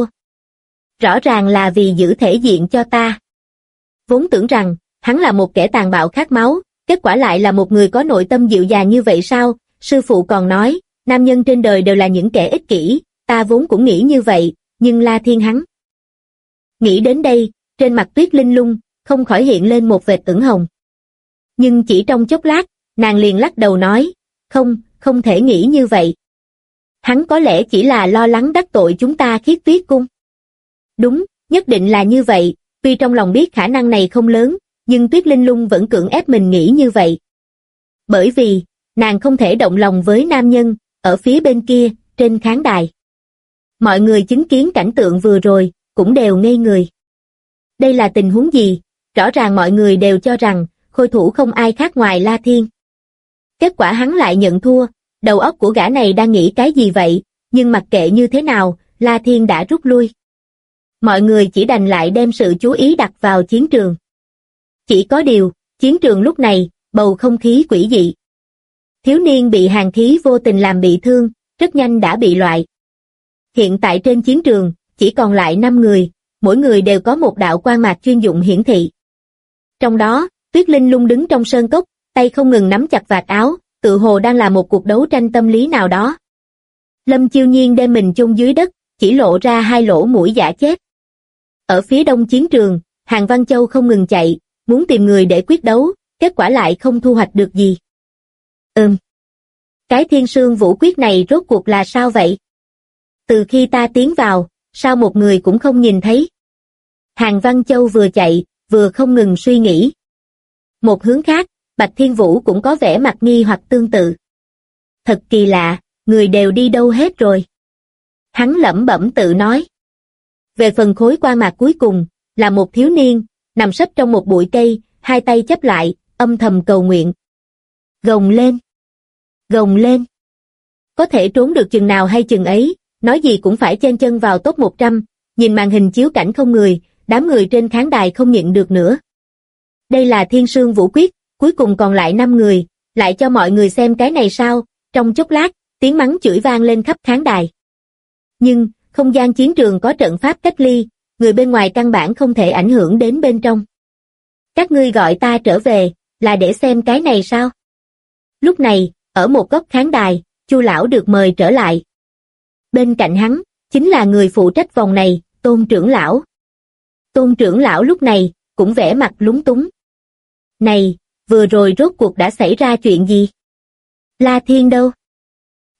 Rõ ràng là vì giữ thể diện cho ta. Vốn tưởng rằng, hắn là một kẻ tàn bạo khát máu, kết quả lại là một người có nội tâm dịu dàng như vậy sao, sư phụ còn nói, nam nhân trên đời đều là những kẻ ích kỷ, ta vốn cũng nghĩ như vậy, nhưng La Thiên hắn. Nghĩ đến đây, trên mặt Tuyết Linh Lung, không khỏi hiện lên một vệt ửng hồng. Nhưng chỉ trong chốc lát, nàng liền lắc đầu nói, không thể nghĩ như vậy. Hắn có lẽ chỉ là lo lắng đắc tội chúng ta Khiết Tuyết Cung. Đúng, nhất định là như vậy, tuy trong lòng biết khả năng này không lớn, nhưng Tuyết Linh Lung vẫn cưỡng ép mình nghĩ như vậy. Bởi vì, nàng không thể động lòng với nam nhân, ở phía bên kia, trên khán đài. Mọi người chứng kiến cảnh tượng vừa rồi, cũng đều ngây người. Đây là tình huống gì? Rõ ràng mọi người đều cho rằng, khôi thủ không ai khác ngoài La Thiên. Kết quả hắn lại nhận thua, đầu óc của gã này đang nghĩ cái gì vậy, nhưng mặc kệ như thế nào, La Thiên đã rút lui. Mọi người chỉ đành lại đem sự chú ý đặt vào chiến trường. Chỉ có điều, chiến trường lúc này, bầu không khí quỷ dị. Thiếu niên bị hàn khí vô tình làm bị thương, rất nhanh đã bị loại. Hiện tại trên chiến trường, chỉ còn lại 5 người, mỗi người đều có một đạo quang mạc chuyên dụng hiển thị. Trong đó, Tuyết Linh Lung đứng trong sơn cốc, tay không ngừng nắm chặt vạt áo, tự hồ đang là một cuộc đấu tranh tâm lý nào đó. Lâm Chiêu Nhiên đem mình chôn dưới đất, chỉ lộ ra 2 lỗ mũi giả chết. Ở phía đông chiến trường, Hàn Văn Châu không ngừng chạy, muốn tìm người để quyết đấu, kết quả lại không thu hoạch được gì. Cái Thiên Sương Vũ Quyết này rốt cuộc là sao vậy? Từ khi ta tiến vào, sao một người cũng không nhìn thấy? Hàn Văn Châu vừa chạy, vừa không ngừng suy nghĩ. Một hướng khác, Bạch Thiên Vũ cũng có vẻ mặt nghi hoặc tương tự. Thật kỳ lạ, người đều đi đâu hết rồi? Hắn lẩm bẩm tự nói. Về phần khối qua mạc cuối cùng, là một thiếu niên, nằm sấp trong một bụi cây, hai tay chắp lại, âm thầm cầu nguyện. Gồng lên! Gồng lên! Có thể trốn được chừng nào hay chừng ấy, nói gì cũng phải chen chân vào top 100, nhìn màn hình chiếu cảnh không người, đám người trên khán đài không nhịn được nữa. Đây là Thiên Sương Vũ Quyết, cuối cùng còn lại 5 người, lại cho mọi người xem cái này sao, trong chốc lát, tiếng mắng chửi vang lên khắp khán đài. Nhưng, không gian chiến trường có trận pháp cách ly, người bên ngoài căn bản không thể ảnh hưởng đến bên trong. Các ngươi gọi ta trở về, là để xem cái này sao? Lúc này, ở một góc khán đài, Chu lão được mời trở lại. Bên cạnh hắn, chính là người phụ trách vòng này, Tôn trưởng lão. Tôn trưởng lão lúc này, cũng vẻ mặt lúng túng. Này, vừa rồi rốt cuộc đã xảy ra chuyện gì? La Thiên đâu?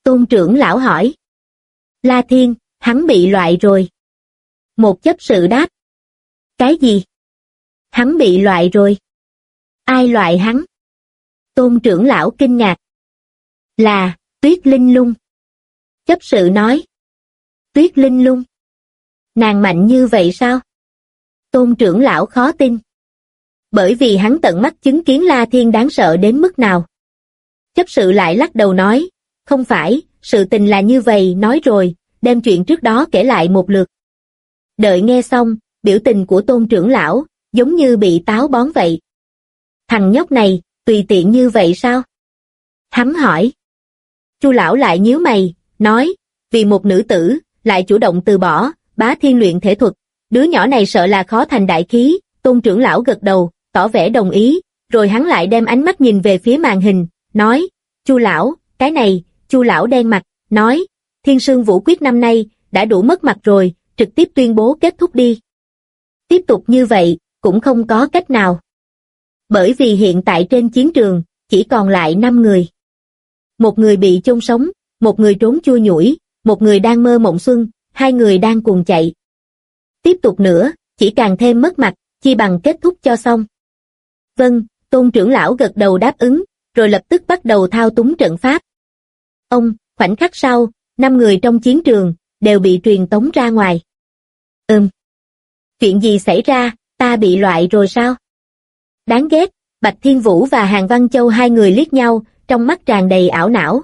Tôn trưởng lão hỏi. La Thiên, hắn bị loại rồi. Một chấp sự đáp. Cái gì? Hắn bị loại rồi. Ai loại hắn? Tôn trưởng lão kinh ngạc. Là, Tuyết Linh Lung. Chấp sự nói. Tuyết Linh Lung? Nàng mạnh như vậy sao? Tôn trưởng lão khó tin. Bởi vì hắn tận mắt chứng kiến La Thiên đáng sợ đến mức nào. Chấp sự lại lắc đầu nói, không phải, sự tình là như vậy, nói rồi, đem chuyện trước đó kể lại một lượt. Đợi nghe xong, biểu tình của Tôn trưởng lão, giống như bị táo bón vậy. Thằng nhóc này, tùy tiện như vậy sao? Hắn hỏi. Chu lão lại nhíu mày, nói, vì một nữ tử, lại chủ động từ bỏ, bá thiên luyện thể thuật, đứa nhỏ này sợ là khó thành đại khí. Tôn trưởng lão gật đầu, tỏ vẻ đồng ý, rồi hắn lại đem ánh mắt nhìn về phía màn hình, nói, Chu lão, cái này. Chu lão đen mặt, nói, Thiên Sương Vũ Quyết năm nay, đã đủ mất mặt rồi, trực tiếp tuyên bố kết thúc đi. Tiếp tục như vậy, cũng không có cách nào. Bởi vì hiện tại trên chiến trường, chỉ còn lại 5 người. Một người bị chôn sống, một người trốn chui nhủi, một người đang mơ mộng xuân, 2 người đang cuồng chạy. Tiếp tục nữa, chỉ càng thêm mất mặt, chi bằng kết thúc cho xong. Vâng, Tôn trưởng lão gật đầu đáp ứng, rồi lập tức bắt đầu thao túng trận pháp. Khoảnh khắc sau, 5 người trong chiến trường, đều bị truyền tống ra ngoài. Chuyện gì xảy ra, ta bị loại rồi sao? Đáng ghét, Bạch Thiên Vũ và Hàn Văn Châu 2 người liếc nhau, trong mắt tràn đầy ảo não.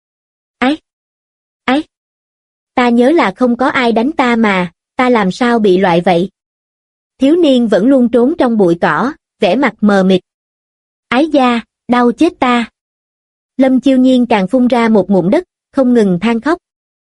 Ái! Ta nhớ là không có ai đánh ta mà, ta làm sao bị loại vậy? Thiếu niên vẫn luôn trốn trong bụi cỏ, vẻ mặt mờ mịt. Ái da, đau chết ta! Lâm Chiêu Nhiên càng phun ra một ngụm đất, không ngừng than khóc.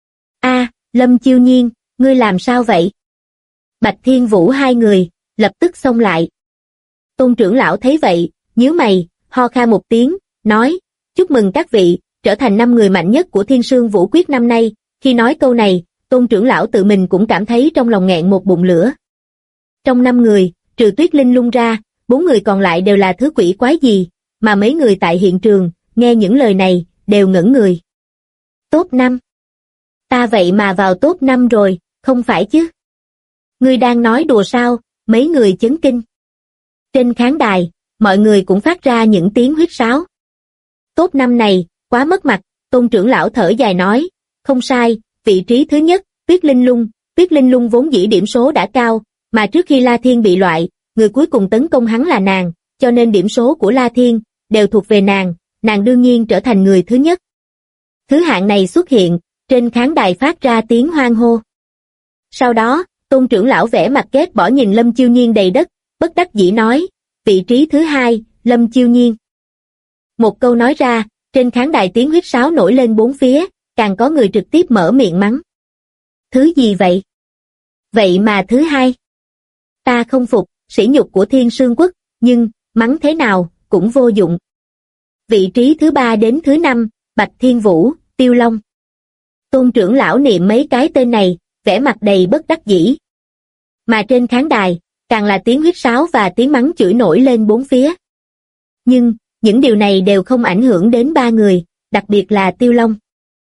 Lâm Chiêu Nhiên, ngươi làm sao vậy? Bạch Thiên Vũ 2 người, lập tức xông lại. Tôn trưởng lão thấy vậy, nhíu mày, ho kha một tiếng, nói, chúc mừng các vị, trở thành 5 người mạnh nhất của Thiên Sương Vũ Quyết năm nay. Khi nói câu này, Tôn trưởng lão tự mình cũng cảm thấy trong lòng nghẹn một bụng lửa. Trong 5 người, trừ Tuyết Linh Lung ra, 4 người còn lại đều là thứ quỷ quái gì, mà mấy người tại hiện trường, nghe những lời này, đều ngẩn người. Top 5. Ta vậy mà vào top 5 rồi, không phải chứ? Ngươi đang nói đùa sao? Mấy người chấn kinh. Trên khán đài, mọi người cũng phát ra những tiếng huýt sáo. Top 5 này, quá mất mặt, Tôn trưởng lão thở dài nói, không sai, vị trí thứ nhất, Tuyết Linh Lung vốn dĩ điểm số đã cao, mà trước khi La Thiên bị loại, người cuối cùng tấn công hắn là nàng, cho nên điểm số của La Thiên, đều thuộc về nàng đương nhiên trở thành người thứ nhất. Thứ hạng này xuất hiện, trên khán đài phát ra tiếng hoan hô. Sau đó, Tôn trưởng lão vẻ mặt ghét bỏ nhìn Lâm Chiêu Nhiên đầy đất, bất đắc dĩ nói, vị trí thứ 2, Lâm Chiêu Nhiên. Một câu nói ra, trên khán đài tiếng huýt sáo nổi lên bốn phía, càng có người trực tiếp mở miệng mắng. Thứ gì vậy? Vậy mà thứ 2. Ta không phục, sỉ nhục của Thiên Sương Quốc, nhưng, mắng thế nào, cũng vô dụng. Vị trí thứ 3 đến thứ 5, Bạch Thiên Vũ, Tiêu Long. Tôn trưởng lão niệm mấy cái tên này, vẻ mặt đầy bất đắc dĩ. Mà trên khán đài, càng là tiếng huýt sáo và tiếng mắng chửi nổi lên bốn phía. Nhưng, những điều này đều không ảnh hưởng đến 3 người, đặc biệt là Tiêu Long.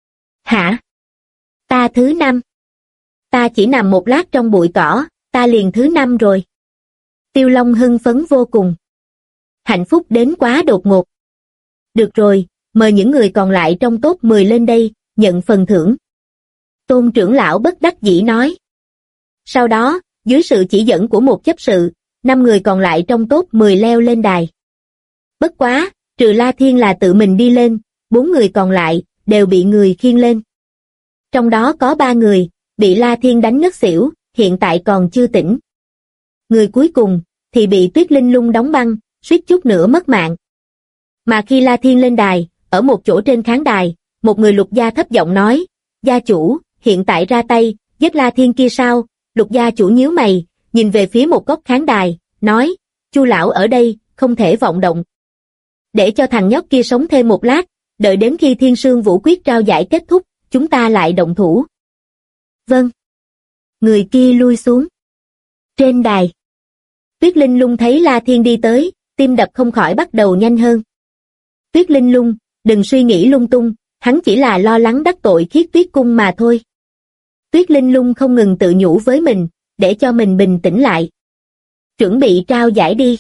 Hả? Ta thứ 5. Ta chỉ nằm một lát trong bụi cỏ, ta liền thứ 5 rồi. Tiêu Long hưng phấn vô cùng. Hạnh phúc đến quá đột ngột. Được rồi, mời những người còn lại trong top 10 lên đây, nhận phần thưởng. Tôn trưởng lão bất đắc dĩ nói. Sau đó, dưới sự chỉ dẫn của một chấp sự, 5 người còn lại trong top 10 leo lên đài. Bất quá, trừ La Thiên là tự mình đi lên, 4 người còn lại, đều bị người khiêng lên. Trong đó có 3 người, bị La Thiên đánh ngất xỉu, hiện tại còn chưa tỉnh. Người cuối cùng, thì bị Tuyết Linh Lung đóng băng, suýt chút nữa mất mạng. Mà khi La Thiên lên đài, ở một chỗ trên khán đài, một người lục gia thấp giọng nói, gia chủ, hiện tại ra tay, giết La Thiên kia sao? Lục gia chủ nhíu mày, nhìn về phía một góc khán đài, nói, Chu lão ở đây, không thể vọng động. Để cho thằng nhóc kia sống thêm một lát, đợi đến khi Thiên Sương Vũ Quyết trao giải kết thúc, chúng ta lại động thủ. Vâng. Người kia lui xuống. Trên đài, Tuyết Linh Lung thấy La Thiên đi tới, tim đập không khỏi bắt đầu nhanh hơn. Tuyết Linh Lung, đừng suy nghĩ lung tung, Hắn chỉ là lo lắng đắc tội Khiết Tuyết cung mà thôi. Tuyết Linh Lung không ngừng tự nhủ với mình, để cho mình bình tĩnh lại. Chuẩn bị trao giải đi.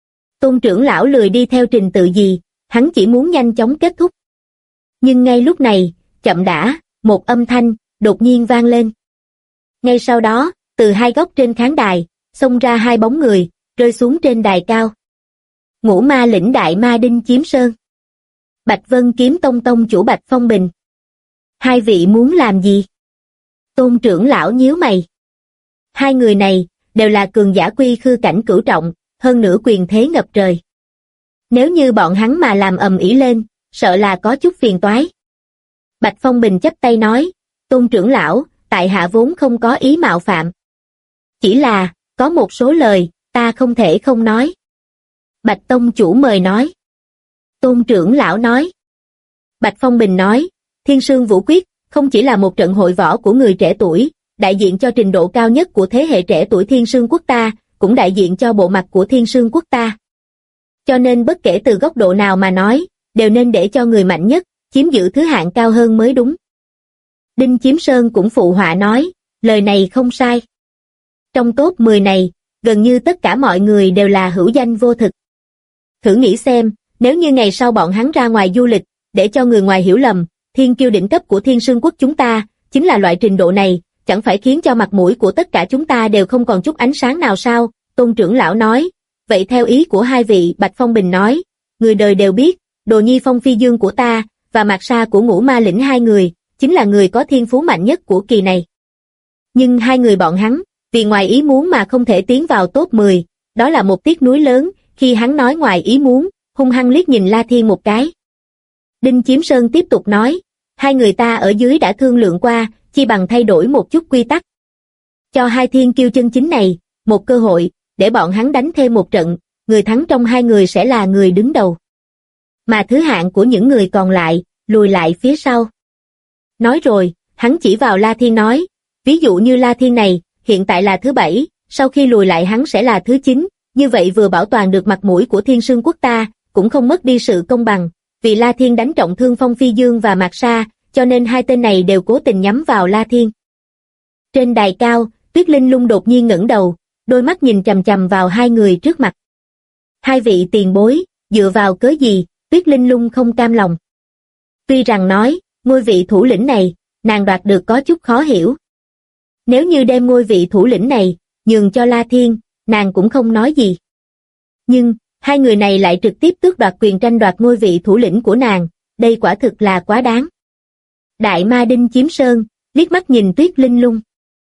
Tôn trưởng lão lười đi theo trình tự gì, hắn chỉ muốn nhanh chóng kết thúc. Nhưng ngay lúc này, chậm đã, một âm thanh đột nhiên vang lên. Ngay sau đó, từ hai góc trên khán đài, xông ra hai bóng người, rơi xuống trên đài cao. Ngũ Ma lĩnh đại ma Đinh Chiếm Sơn. Bạch Vân Kiếm Tông tông chủ Bạch Phong Bình. Hai vị muốn làm gì? Tôn trưởng lão nhíu mày. Hai người này, đều là cường giả quy khư cảnh cửu trọng, hơn nữa quyền thế ngập trời. Nếu như bọn hắn mà làm ầm ĩ lên, sợ là có chút phiền toái. Bạch Phong Bình chắp tay nói, Tôn trưởng lão, tại hạ vốn không có ý mạo phạm. Chỉ là, có một số lời, ta không thể không nói. Bạch tông chủ mời nói. Tôn trưởng lão nói. Bạch Phong Bình nói, Thiên Sương Vũ Quyết, không chỉ là một trận hội võ của người trẻ tuổi, đại diện cho trình độ cao nhất của thế hệ trẻ tuổi Thiên Sương quốc ta, cũng đại diện cho bộ mặt của Thiên Sương quốc ta. Cho nên bất kể từ góc độ nào mà nói, đều nên để cho người mạnh nhất, chiếm giữ thứ hạng cao hơn mới đúng. Đinh Chiếm Sơn cũng phụ họa nói, lời này không sai. Trong top 10 này, gần như tất cả mọi người đều là hữu danh vô thực. Thử nghĩ xem, nếu như ngày sau bọn hắn ra ngoài du lịch, để cho người ngoài hiểu lầm, thiên kiêu đỉnh cấp của Thiên Sương quốc chúng ta, chính là loại trình độ này, chẳng phải khiến cho mặt mũi của tất cả chúng ta đều không còn chút ánh sáng nào sao? Tôn trưởng lão nói, vậy theo ý của hai vị, Bạch Phong Bình nói, người đời đều biết, Đồ Nhi Phong Phi Dương của ta, và Mạc Sa của Ngũ Ma lĩnh hai người, chính là người có thiên phú mạnh nhất của kỳ này. Nhưng hai người bọn hắn, vì ngoài ý muốn mà không thể tiến vào top 10, đó là một tiếc nuối lớn. Khi hắn nói ngoài ý muốn, hung hăng liếc nhìn La Thiên một cái. Đinh Chiếm Sơn tiếp tục nói, hai người ta ở dưới đã thương lượng qua, chi bằng thay đổi một chút quy tắc. Cho hai thiên kiêu chân chính này, một cơ hội, để bọn hắn đánh thêm một trận, người thắng trong hai người sẽ là người đứng đầu. Mà thứ hạng của những người còn lại, lùi lại phía sau. Nói rồi, hắn chỉ vào La Thiên nói, ví dụ như La Thiên này, hiện tại là thứ 7, sau khi lùi lại hắn sẽ là thứ 9, như vậy vừa bảo toàn được mặt mũi của Thiên Sương quốc ta, cũng không mất đi sự công bằng, vì La Thiên đánh trọng thương Phong Phi Dương và Mạc Sa, cho nên hai tên này đều cố tình nhắm vào La Thiên. Trên đài cao, Tuyết Linh Lung đột nhiên ngẩng đầu, đôi mắt nhìn chằm chằm vào hai người trước mặt. Hai vị tiền bối, dựa vào cớ gì? Tuyết Linh Lung không cam lòng. Tuy rằng nói, ngôi vị thủ lĩnh này, nàng đoạt được có chút khó hiểu. Nếu như đem ngôi vị thủ lĩnh này, nhường cho La Thiên, nàng cũng không nói gì. Nhưng, hai người này lại trực tiếp tước đoạt quyền tranh đoạt ngôi vị thủ lĩnh của nàng, đây quả thực là quá đáng. Đại ma Đinh Chiếm Sơn, liếc mắt nhìn Tuyết Linh Lung.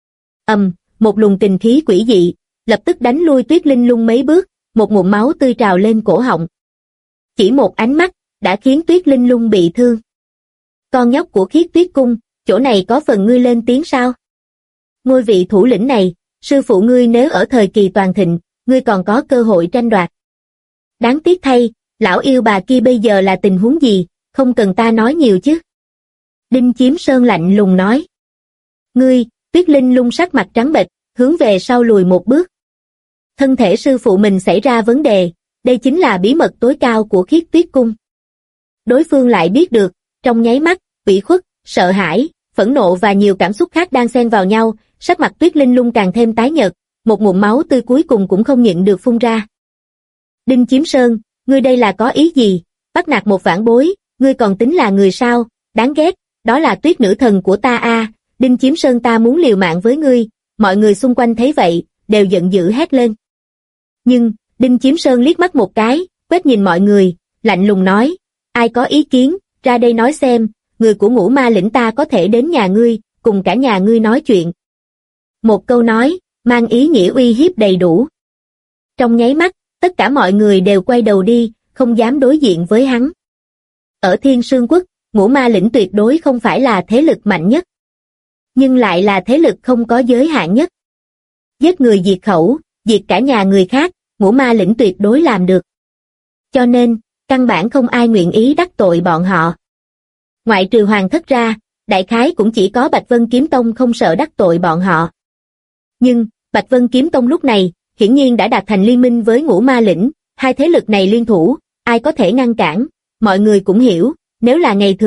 Một luồng kình khí quỷ dị, lập tức đánh lui Tuyết Linh Lung mấy bước, một ngụm máu tươi trào lên cổ họng. Chỉ một ánh mắt, đã khiến Tuyết Linh Lung bị thương. Con nhóc của Khiết Tuyết cung, chỗ này có phần ngươi lên tiếng sao? Ngôi vị thủ lĩnh này, sư phụ ngươi nếu ở thời kỳ toàn thịnh, ngươi còn có cơ hội tranh đoạt. Đáng tiếc thay, lão yêu bà kia bây giờ là tình huống gì, không cần ta nói nhiều chứ. Đinh Chiếm Sơn lạnh lùng nói. Ngươi, Tuyết Linh Lung sắc mặt trắng bệch, hướng về sau lùi một bước. Thân thể sư phụ mình xảy ra vấn đề, đây chính là bí mật tối cao của Khiết Tuyết cung. Đối phương lại biết được, trong nháy mắt, ủy khuất, sợ hãi, phẫn nộ và nhiều cảm xúc khác đang xen vào nhau, sắc mặt Tuyết Linh Lung càng thêm tái nhợt, một ngụm máu tươi cuối cùng cũng không nhịn được phun ra. Đinh Chiếm Sơn, ngươi đây là có ý gì? Bắt nạt một vãn bối, ngươi còn tính là người sao? Đáng ghét, đó là Tuyết nữ thần của ta a. Đinh Chiếm Sơn, ta muốn liều mạng với ngươi. Mọi người xung quanh thấy vậy, đều giận dữ hét lên. Nhưng, Đinh Chiếm Sơn liếc mắt một cái, quét nhìn mọi người, lạnh lùng nói, ai có ý kiến, ra đây nói xem, người của Ngũ Ma lĩnh ta có thể đến nhà ngươi, cùng cả nhà ngươi nói chuyện. Một câu nói, mang ý nghĩa uy hiếp đầy đủ. Trong nháy mắt, tất cả mọi người đều quay đầu đi, không dám đối diện với hắn. Ở Thiên Sương quốc, Ngũ Ma lĩnh tuyệt đối không phải là thế lực mạnh nhất, nhưng lại là thế lực không có giới hạn nhất. Giết người diệt khẩu, diệt cả nhà người khác, Ngũ Ma lĩnh tuyệt đối làm được. Cho nên, căn bản không ai nguyện ý đắc tội bọn họ. Ngoại trừ Hoàng thất ra, đại khái cũng chỉ có Bạch Vân Kiếm Tông không sợ đắc tội bọn họ. Nhưng, Bạch Vân Kiếm Tông lúc này, hiển nhiên đã đạt thành liên minh với Ngũ Ma lĩnh, hai thế lực này liên thủ, ai có thể ngăn cản, mọi người cũng hiểu, nếu là ngày thường,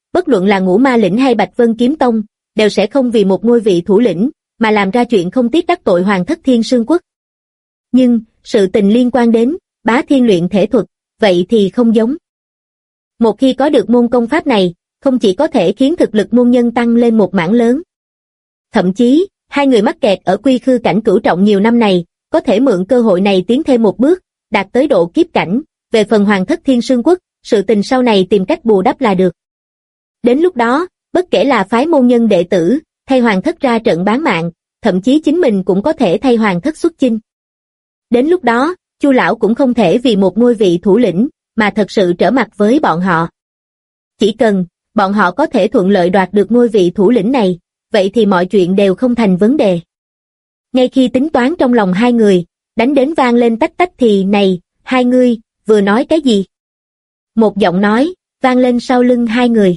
bất luận là Ngũ Ma Lĩnh hay Bạch Vân Kiếm Tông, đều sẽ không vì một ngôi vị thủ lĩnh, mà làm ra chuyện không tiếc đắc tội Hoàng thất Thiên Sương Quốc. Nhưng, sự tình liên quan đến Bá Thiên luyện thể thuật, vậy thì không giống. Một khi có được môn công pháp này, không chỉ có thể khiến thực lực môn nhân tăng lên một mảng lớn. Thậm chí, hai người mắc kẹt ở quy khư cảnh cửu trọng nhiều năm này, có thể mượn cơ hội này tiến thêm một bước, đạt tới độ kiếp cảnh. Về phần Hoàng thất Thiên Sương Quốc, sự tình sau này tìm cách bù đắp là được. Đến lúc đó, bất kể là phái môn nhân đệ tử, thay Hoàng thất ra trận bán mạng, thậm chí chính mình cũng có thể thay Hoàng thất xuất chinh. Đến lúc đó, Chu lão cũng không thể vì một ngôi vị thủ lĩnh, mà thật sự trở mặt với bọn họ. Chỉ cần, bọn họ có thể thuận lợi đoạt được ngôi vị thủ lĩnh này, vậy thì mọi chuyện đều không thành vấn đề. Ngay khi tính toán trong lòng hai người, đánh đến vang lên tách tách thì này, hai ngươi, vừa nói cái gì? Một giọng nói, vang lên sau lưng hai người.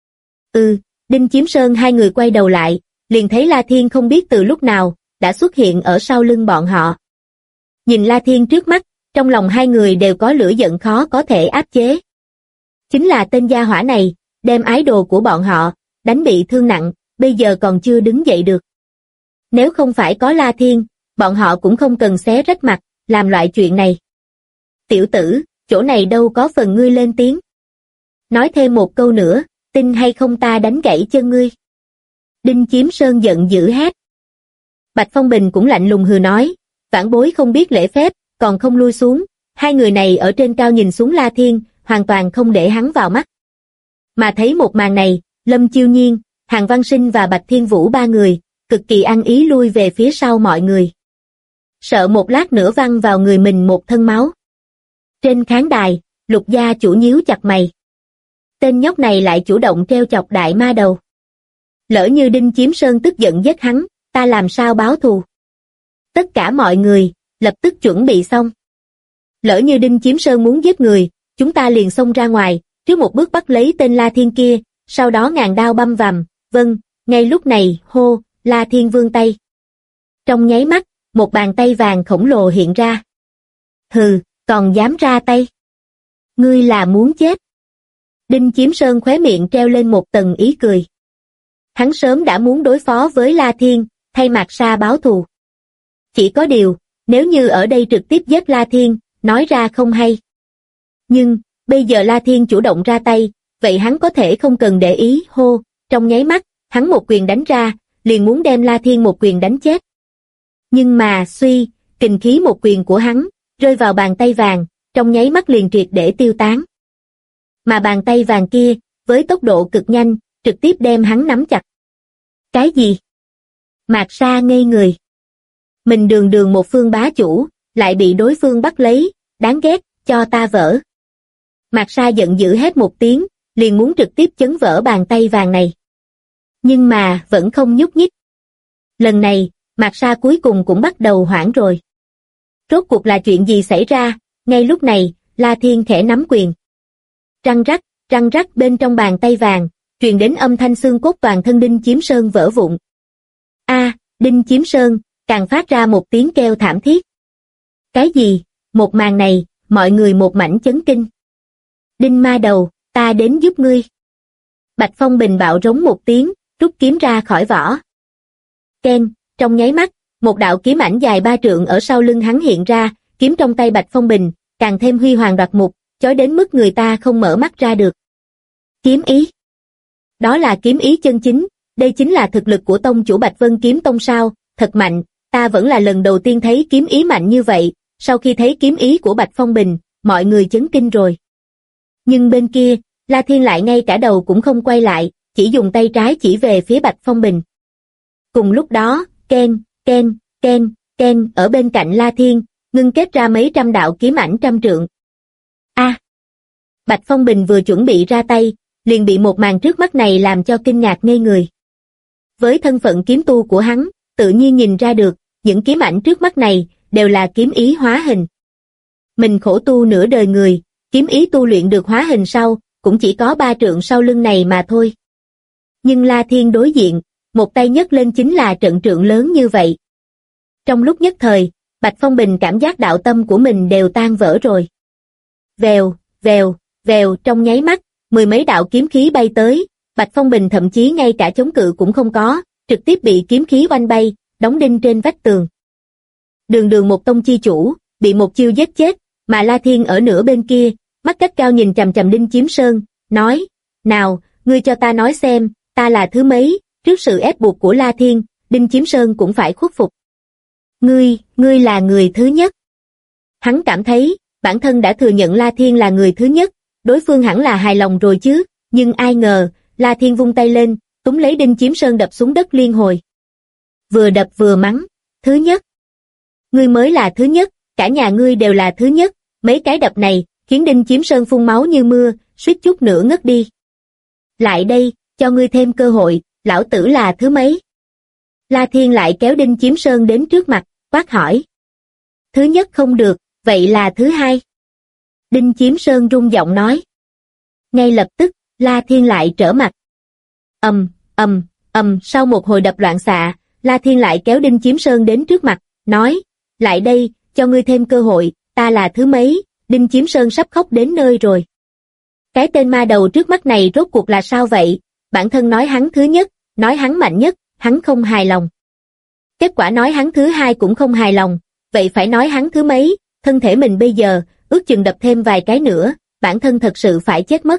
Đinh Chiếm Sơn hai người quay đầu lại, liền thấy La Thiên không biết từ lúc nào, đã xuất hiện ở sau lưng bọn họ. Nhìn La Thiên trước mắt, trong lòng hai người đều có lửa giận khó có thể áp chế. Chính là tên gia hỏa này, đem ái đồ của bọn họ, đánh bị thương nặng, bây giờ còn chưa đứng dậy được. Nếu không phải có La Thiên, bọn họ cũng không cần xé rách mặt, làm loại chuyện này. Tiểu tử, chỗ này đâu có phần ngươi lên tiếng. Nói thêm một câu nữa, tin hay không ta đánh gãy chân ngươi. Đinh Chiếm Sơn giận dữ hét. Bạch Phong Bình cũng lạnh lùng hừ nói, vãn bối không biết lễ phép, còn không lui xuống. Hai người này ở trên cao nhìn xuống La Thiên, hoàn toàn không để hắn vào mắt. Mà thấy một màn này, Lâm Chiêu Nhiên, Hàn Văn Sinh và Bạch Thiên Vũ ba người, cực kỳ ăn ý lui về phía sau mọi người. Sợ một lát nữa văng vào người mình một thân máu. Trên khán đài, Lục gia chủ nhíu chặt mày. Tên nhóc này lại chủ động treo chọc đại ma đầu. Lỡ như Đinh Chiếm Sơn tức giận giết hắn, ta làm sao báo thù? Tất cả mọi người, lập tức chuẩn bị xong. Lỡ như Đinh Chiếm Sơn muốn giết người, chúng ta liền xông ra ngoài, trước một bước bắt lấy tên La Thiên kia, sau đó ngàn đao băm vằm. Vâng, ngay lúc này, hô, La Thiên vươn tay. Trong nháy mắt, một bàn tay vàng khổng lồ hiện ra. Hừ, còn dám ra tay? Ngươi là muốn chết? Đinh Chiếm Sơn khóe miệng treo lên một tầng ý cười. Hắn sớm đã muốn đối phó với La Thiên, thay Mạc Sa báo thù. Chỉ có điều, nếu như ở đây trực tiếp giết La Thiên, nói ra không hay. Nhưng, bây giờ La Thiên chủ động ra tay, vậy hắn có thể không cần để ý, hô, trong nháy mắt, hắn một quyền đánh ra, liền muốn đem La Thiên một quyền đánh chết. Nhưng mà, suy, kình khí một quyền của hắn, rơi vào bàn tay vàng, trong nháy mắt liền triệt để tiêu tán. Mà bàn tay vàng kia, với tốc độ cực nhanh, trực tiếp đem hắn nắm chặt. Cái gì? Mạc Sa ngây người. Mình đường đường một phương bá chủ, lại bị đối phương bắt lấy, đáng ghét, cho ta vỡ. Mạc Sa giận dữ hét một tiếng, liền muốn trực tiếp chấn vỡ bàn tay vàng này. Nhưng mà, vẫn không nhúc nhích. Lần này, Mạc Sa cuối cùng cũng bắt đầu hoảng rồi. Rốt cuộc là chuyện gì xảy ra? Ngay lúc này, La Thiên khẽ nắm quyền. Răng rắc bên trong bàn tay vàng, truyền đến âm thanh xương cốt toàn thân Đinh Chiếm Sơn vỡ vụn. Đinh Chiếm Sơn, càng phát ra một tiếng kêu thảm thiết. Cái gì? Một màn này, mọi người một mảnh chấn kinh. Đinh ma đầu, ta đến giúp ngươi. Bạch Phong Bình bạo rống một tiếng, rút kiếm ra khỏi vỏ. Keng, trong nháy mắt, một đạo kiếm ảnh dài 3 trượng ở sau lưng hắn hiện ra, kiếm trong tay Bạch Phong Bình, càng thêm huy hoàng đoạt mục, chói đến mức người ta không mở mắt ra được. Kiếm ý. Đó là kiếm ý chân chính, đây chính là thực lực của tông chủ Bạch Vân Kiếm Tông sao, thật mạnh, ta vẫn là lần đầu tiên thấy kiếm ý mạnh như vậy, sau khi thấy kiếm ý của Bạch Phong Bình, mọi người chấn kinh rồi. Nhưng bên kia, La Thiên lại ngay cả đầu cũng không quay lại, chỉ dùng tay trái chỉ về phía Bạch Phong Bình. Cùng lúc đó, ken, ở bên cạnh La Thiên, ngưng kết ra mấy trăm đạo kiếm ảnh trăm trượng. Bạch Phong Bình vừa chuẩn bị ra tay, liền bị một màn trước mắt này làm cho kinh ngạc ngây người. Với thân phận kiếm tu của hắn, tự nhiên nhìn ra được, những kiếm ảnh trước mắt này, đều là kiếm ý hóa hình. Mình khổ tu nửa đời người, kiếm ý tu luyện được hóa hình sau, cũng chỉ có 3 trượng sau lưng này mà thôi. Nhưng La Thiên đối diện, một tay nhấc lên chính là trận trượng lớn như vậy. Trong lúc nhất thời, Bạch Phong Bình cảm giác đạo tâm của mình đều tan vỡ rồi. Vèo, trong nháy mắt, 10 mấy đạo kiếm khí bay tới, Bạch Phong Bình thậm chí ngay cả chống cự cũng không có, trực tiếp bị kiếm khí oanh bay, đóng đinh trên vách tường. Đường Đường một tông chi chủ, bị một chiêu giết chết, mà La Thiên ở nửa bên kia, mắt cách cao nhìn chằm chằm Đinh Chiếm Sơn, nói, nào, ngươi cho ta nói xem, ta là thứ mấy? Trước sự ép buộc của La Thiên, Đinh Chiếm Sơn cũng phải khuất phục. Ngươi là người thứ nhất. Hắn cảm thấy, bản thân đã thừa nhận La Thiên là người thứ nhất, đối phương hẳn là hài lòng rồi chứ, nhưng ai ngờ, La Thiên vung tay lên, túm lấy Đinh Chiếm Sơn đập xuống đất liên hồi. Vừa đập vừa mắng, thứ nhất. Ngươi mới là thứ nhất, cả nhà ngươi đều là thứ nhất, mấy cái đập này, khiến Đinh Chiếm Sơn phun máu như mưa, suýt chút nữa ngất đi. Lại đây, cho ngươi thêm cơ hội, lão tử là thứ mấy? La Thiên lại kéo Đinh Chiếm Sơn đến trước mặt, quát hỏi. Thứ nhất không được, vậy là thứ hai. Đinh Chiếm Sơn rung giọng nói. Ngay lập tức, La Thiên lại trở mặt. Sau một hồi đập loạn xạ, La Thiên lại kéo Đinh Chiếm Sơn đến trước mặt, nói, lại đây, cho ngươi thêm cơ hội, ta là thứ mấy? Đinh Chiếm Sơn sắp khóc đến nơi rồi. Cái tên ma đầu trước mắt này rốt cuộc là sao vậy? Bản thân nói hắn thứ nhất, nói hắn mạnh nhất, hắn không hài lòng. Kết quả nói hắn thứ hai cũng không hài lòng, vậy phải nói hắn thứ mấy? Thân thể mình bây giờ, ước chừng đập thêm vài cái nữa, bản thân thật sự phải chết mất.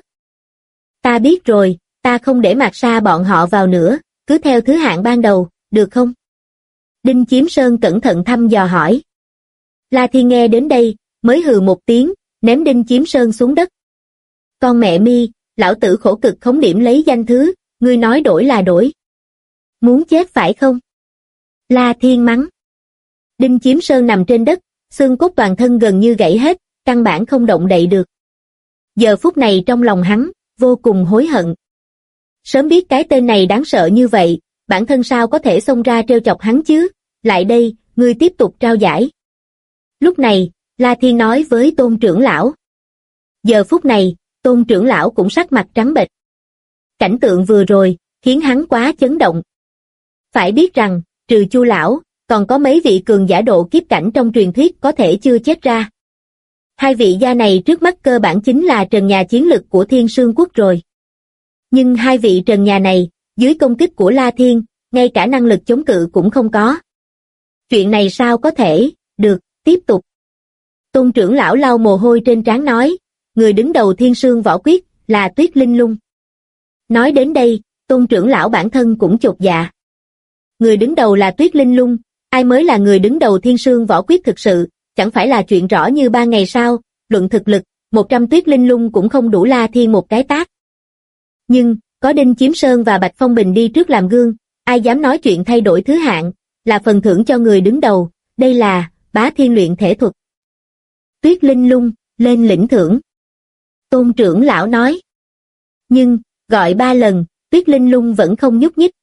Ta biết rồi, ta không để Mạc Sa bọn họ vào nữa, cứ theo thứ hạng ban đầu, được không? Đinh Chiếm Sơn cẩn thận thăm dò hỏi. La Thiên nghe đến đây, mới hừ một tiếng, ném Đinh Chiếm Sơn xuống đất. Con mẹ mi, lão tử khổ cực khống điểm lấy danh thứ, ngươi nói đổi là đổi. Muốn chết phải không? La Thiên mắng. Đinh Chiếm Sơn nằm trên đất, xương cốt toàn thân gần như gãy hết, căn bản không động đậy được. Giờ phút này trong lòng hắn, vô cùng hối hận. Sớm biết cái tên này đáng sợ như vậy, bản thân sao có thể xông ra trêu chọc hắn chứ? Lại đây, ngươi tiếp tục trao giải. Lúc này, La Thiên nói với Tôn trưởng lão. Giờ phút này, Tôn trưởng lão cũng sắc mặt trắng bệch. Cảnh tượng vừa rồi, khiến hắn quá chấn động. Phải biết rằng, trừ Chu lão, còn có mấy vị cường giả độ kiếp cảnh trong truyền thuyết có thể chưa chết ra. Hai vị gia này trước mắt cơ bản chính là trần nhà chiến lực của Thiên Sương Quốc rồi. Nhưng hai vị trần nhà này, dưới công kích của La Thiên, ngay cả năng lực chống cự cũng không có. Chuyện này sao có thể, được, tiếp tục. Tôn trưởng lão lau mồ hôi trên trán nói, người đứng đầu Thiên Sương võ quyết, là Tuyết Linh Lung. Nói đến đây, Tôn trưởng lão bản thân cũng chột dạ. Người đứng đầu là Tuyết Linh Lung, ai mới là người đứng đầu Thiên Sương võ quyết thực sự, chẳng phải là chuyện rõ như ban ngày sao, luận thực lực, 100 Tuyết Linh Lung cũng không đủ La Thiên một cái tát. Nhưng, có Đinh Chiếm Sơn và Bạch Phong Bình đi trước làm gương, ai dám nói chuyện thay đổi thứ hạng, là phần thưởng cho người đứng đầu, đây là bá thiên luyện thể thuật. Tuyết Linh Lung, lên lĩnh thưởng. Tôn trưởng lão nói. Nhưng, gọi 3 lần, Tuyết Linh Lung vẫn không nhúc nhích.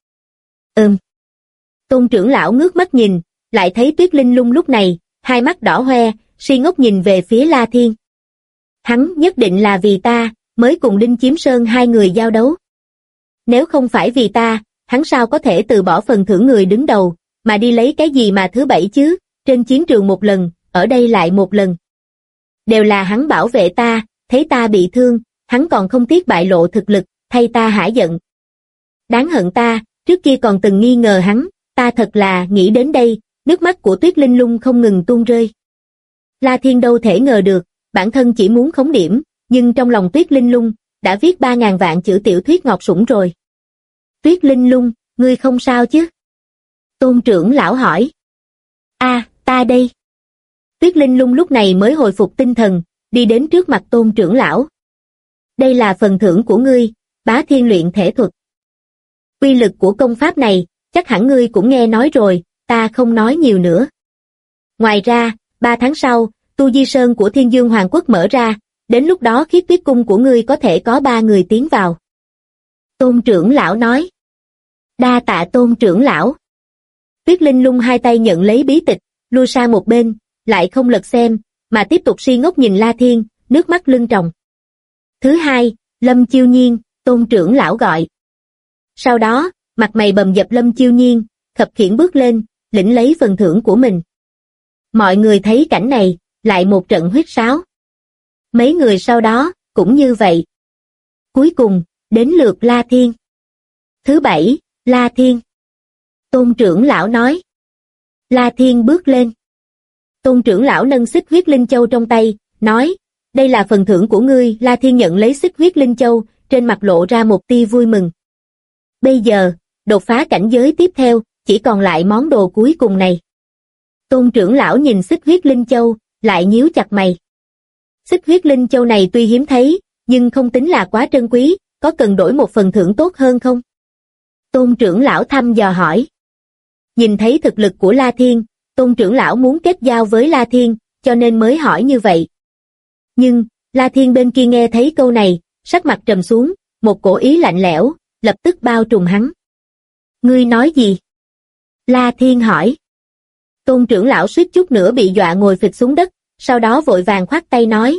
Tôn trưởng lão ngước mắt nhìn, lại thấy Tuyết Linh Lung lúc này, hai mắt đỏ hoe, si ngốc nhìn về phía La Thiên. Hắn nhất định là vì ta, mới cùng Đinh Chiếm Sơn hai người giao đấu. Nếu không phải vì ta, hắn sao có thể từ bỏ phần thưởng người đứng đầu, mà đi lấy cái gì mà thứ 7 chứ, trên chiến trường một lần, ở đây lại một lần. Đều là hắn bảo vệ ta, thấy ta bị thương, hắn còn không tiếc bại lộ thực lực, thay ta hả giận. Đáng hận ta, trước kia còn từng nghi ngờ hắn, ta thật là nghĩ đến đây, nước mắt của Tuyết Linh Lung không ngừng tuôn rơi. La Thiên đâu thể ngờ được, bản thân chỉ muốn khống điểm, nhưng trong lòng Tuyết Linh Lung, đã viết 3.000 vạn chữ tiểu thuyết ngọc sủng rồi. Tuyết Linh Lung, ngươi không sao chứ? Tôn trưởng lão hỏi. Ta đây. Tuyết Linh Lung lúc này mới hồi phục tinh thần, đi đến trước mặt Tôn trưởng lão. Đây là phần thưởng của ngươi, bá thiên luyện thể thuật. Uy lực của công pháp này, chắc hẳn ngươi cũng nghe nói rồi, ta không nói nhiều nữa. Ngoài ra, 3 tháng sau, Tu Di Sơn của Thiên Dương Hoàng Quốc mở ra, đến lúc đó Khiết Tuyết Cung của ngươi có thể có 3 người tiến vào. Tôn trưởng lão nói. Đa tạ Tôn trưởng lão. Tuyết Linh Lung hai tay nhận lấy bí tịch, lui sang một bên, lại không lật xem, mà tiếp tục si ngốc nhìn La Thiên, nước mắt lưng tròng. Thứ hai, Lâm Chiêu Nhiên, Tôn trưởng lão gọi. Sau đó, mặt mày bầm dập Lâm Chiêu Nhiên, khập khiễng bước lên, lĩnh lấy phần thưởng của mình. Mọi người thấy cảnh này, lại một trận huýt sáo. Mấy người sau đó, cũng như vậy. Cuối cùng, đến lượt La Thiên. Thứ 7, La Thiên. Tôn trưởng lão nói. La Thiên bước lên. Tôn trưởng lão nâng xích huyết linh châu trong tay, nói, đây là phần thưởng của ngươi. La Thiên nhận lấy xích huyết linh châu, trên mặt lộ ra một tia vui mừng. Bây giờ, đột phá cảnh giới tiếp theo, chỉ còn lại món đồ cuối cùng này. Tôn trưởng lão nhìn xích huyết linh châu, lại nhíu chặt mày. Xích huyết linh châu này tuy hiếm thấy, nhưng không tính là quá trân quý, có cần đổi một phần thưởng tốt hơn không? Tôn trưởng lão thăm dò hỏi. Nhìn thấy thực lực của La Thiên, Tôn trưởng lão muốn kết giao với La Thiên, cho nên mới hỏi như vậy. Nhưng, La Thiên bên kia nghe thấy câu này, sắc mặt trầm xuống, một cổ ý lạnh lẽo, lập tức bao trùm hắn. Ngươi nói gì? La Thiên hỏi. Tôn trưởng lão suýt chút nữa bị dọa ngồi phịch xuống đất, sau đó vội vàng khoát tay nói,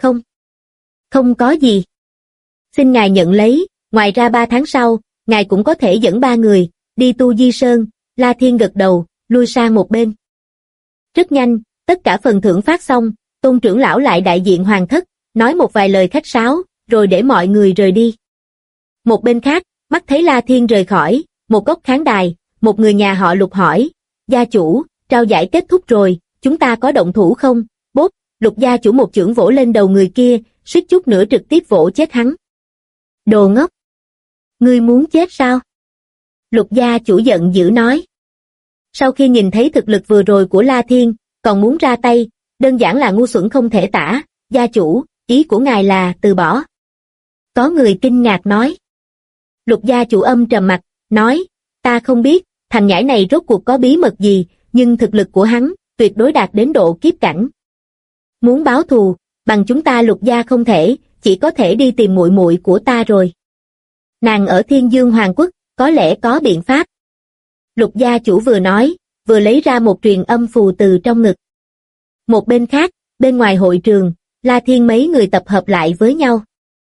không có gì. Xin ngài nhận lấy, ngoài ra 3 tháng sau, ngài cũng có thể dẫn 3 người, đi Tu Di Sơn. La Thiên gật đầu, lui sang một bên. Rất nhanh, tất cả phần thưởng phát xong, Tôn trưởng lão lại đại diện hoàng thất, nói một vài lời khách sáo, rồi để mọi người rời đi. Một bên khác, mắt thấy La Thiên rời khỏi, một góc khán đài, một người nhà họ Lục hỏi, gia chủ, trao giải kết thúc rồi, chúng ta có động thủ không? Bốp, Lục gia chủ một chưởng vỗ lên đầu người kia, suýt chút nữa trực tiếp vỗ chết hắn. Đồ ngốc! Ngươi muốn chết sao? Lục gia chủ giận dữ nói. Sau khi nhìn thấy thực lực vừa rồi của La Thiên, còn muốn ra tay, đơn giản là ngu xuẩn không thể tả. Gia chủ, ý của ngài là từ bỏ. Có người kinh ngạc nói. Lục gia chủ âm trầm mặt, nói, ta không biết, thằng nhãi này rốt cuộc có bí mật gì, nhưng thực lực của hắn, tuyệt đối đạt đến độ kiếp cảnh. Muốn báo thù, bằng chúng ta Lục gia không thể, chỉ có thể đi tìm muội muội của ta rồi. Nàng ở Thiên Dương Hoàng Quốc, có lẽ có biện pháp. Lục gia chủ vừa nói, vừa lấy ra một truyền âm phù từ trong ngực. Một bên khác, bên ngoài hội trường, La Thiên mấy người tập hợp lại với nhau.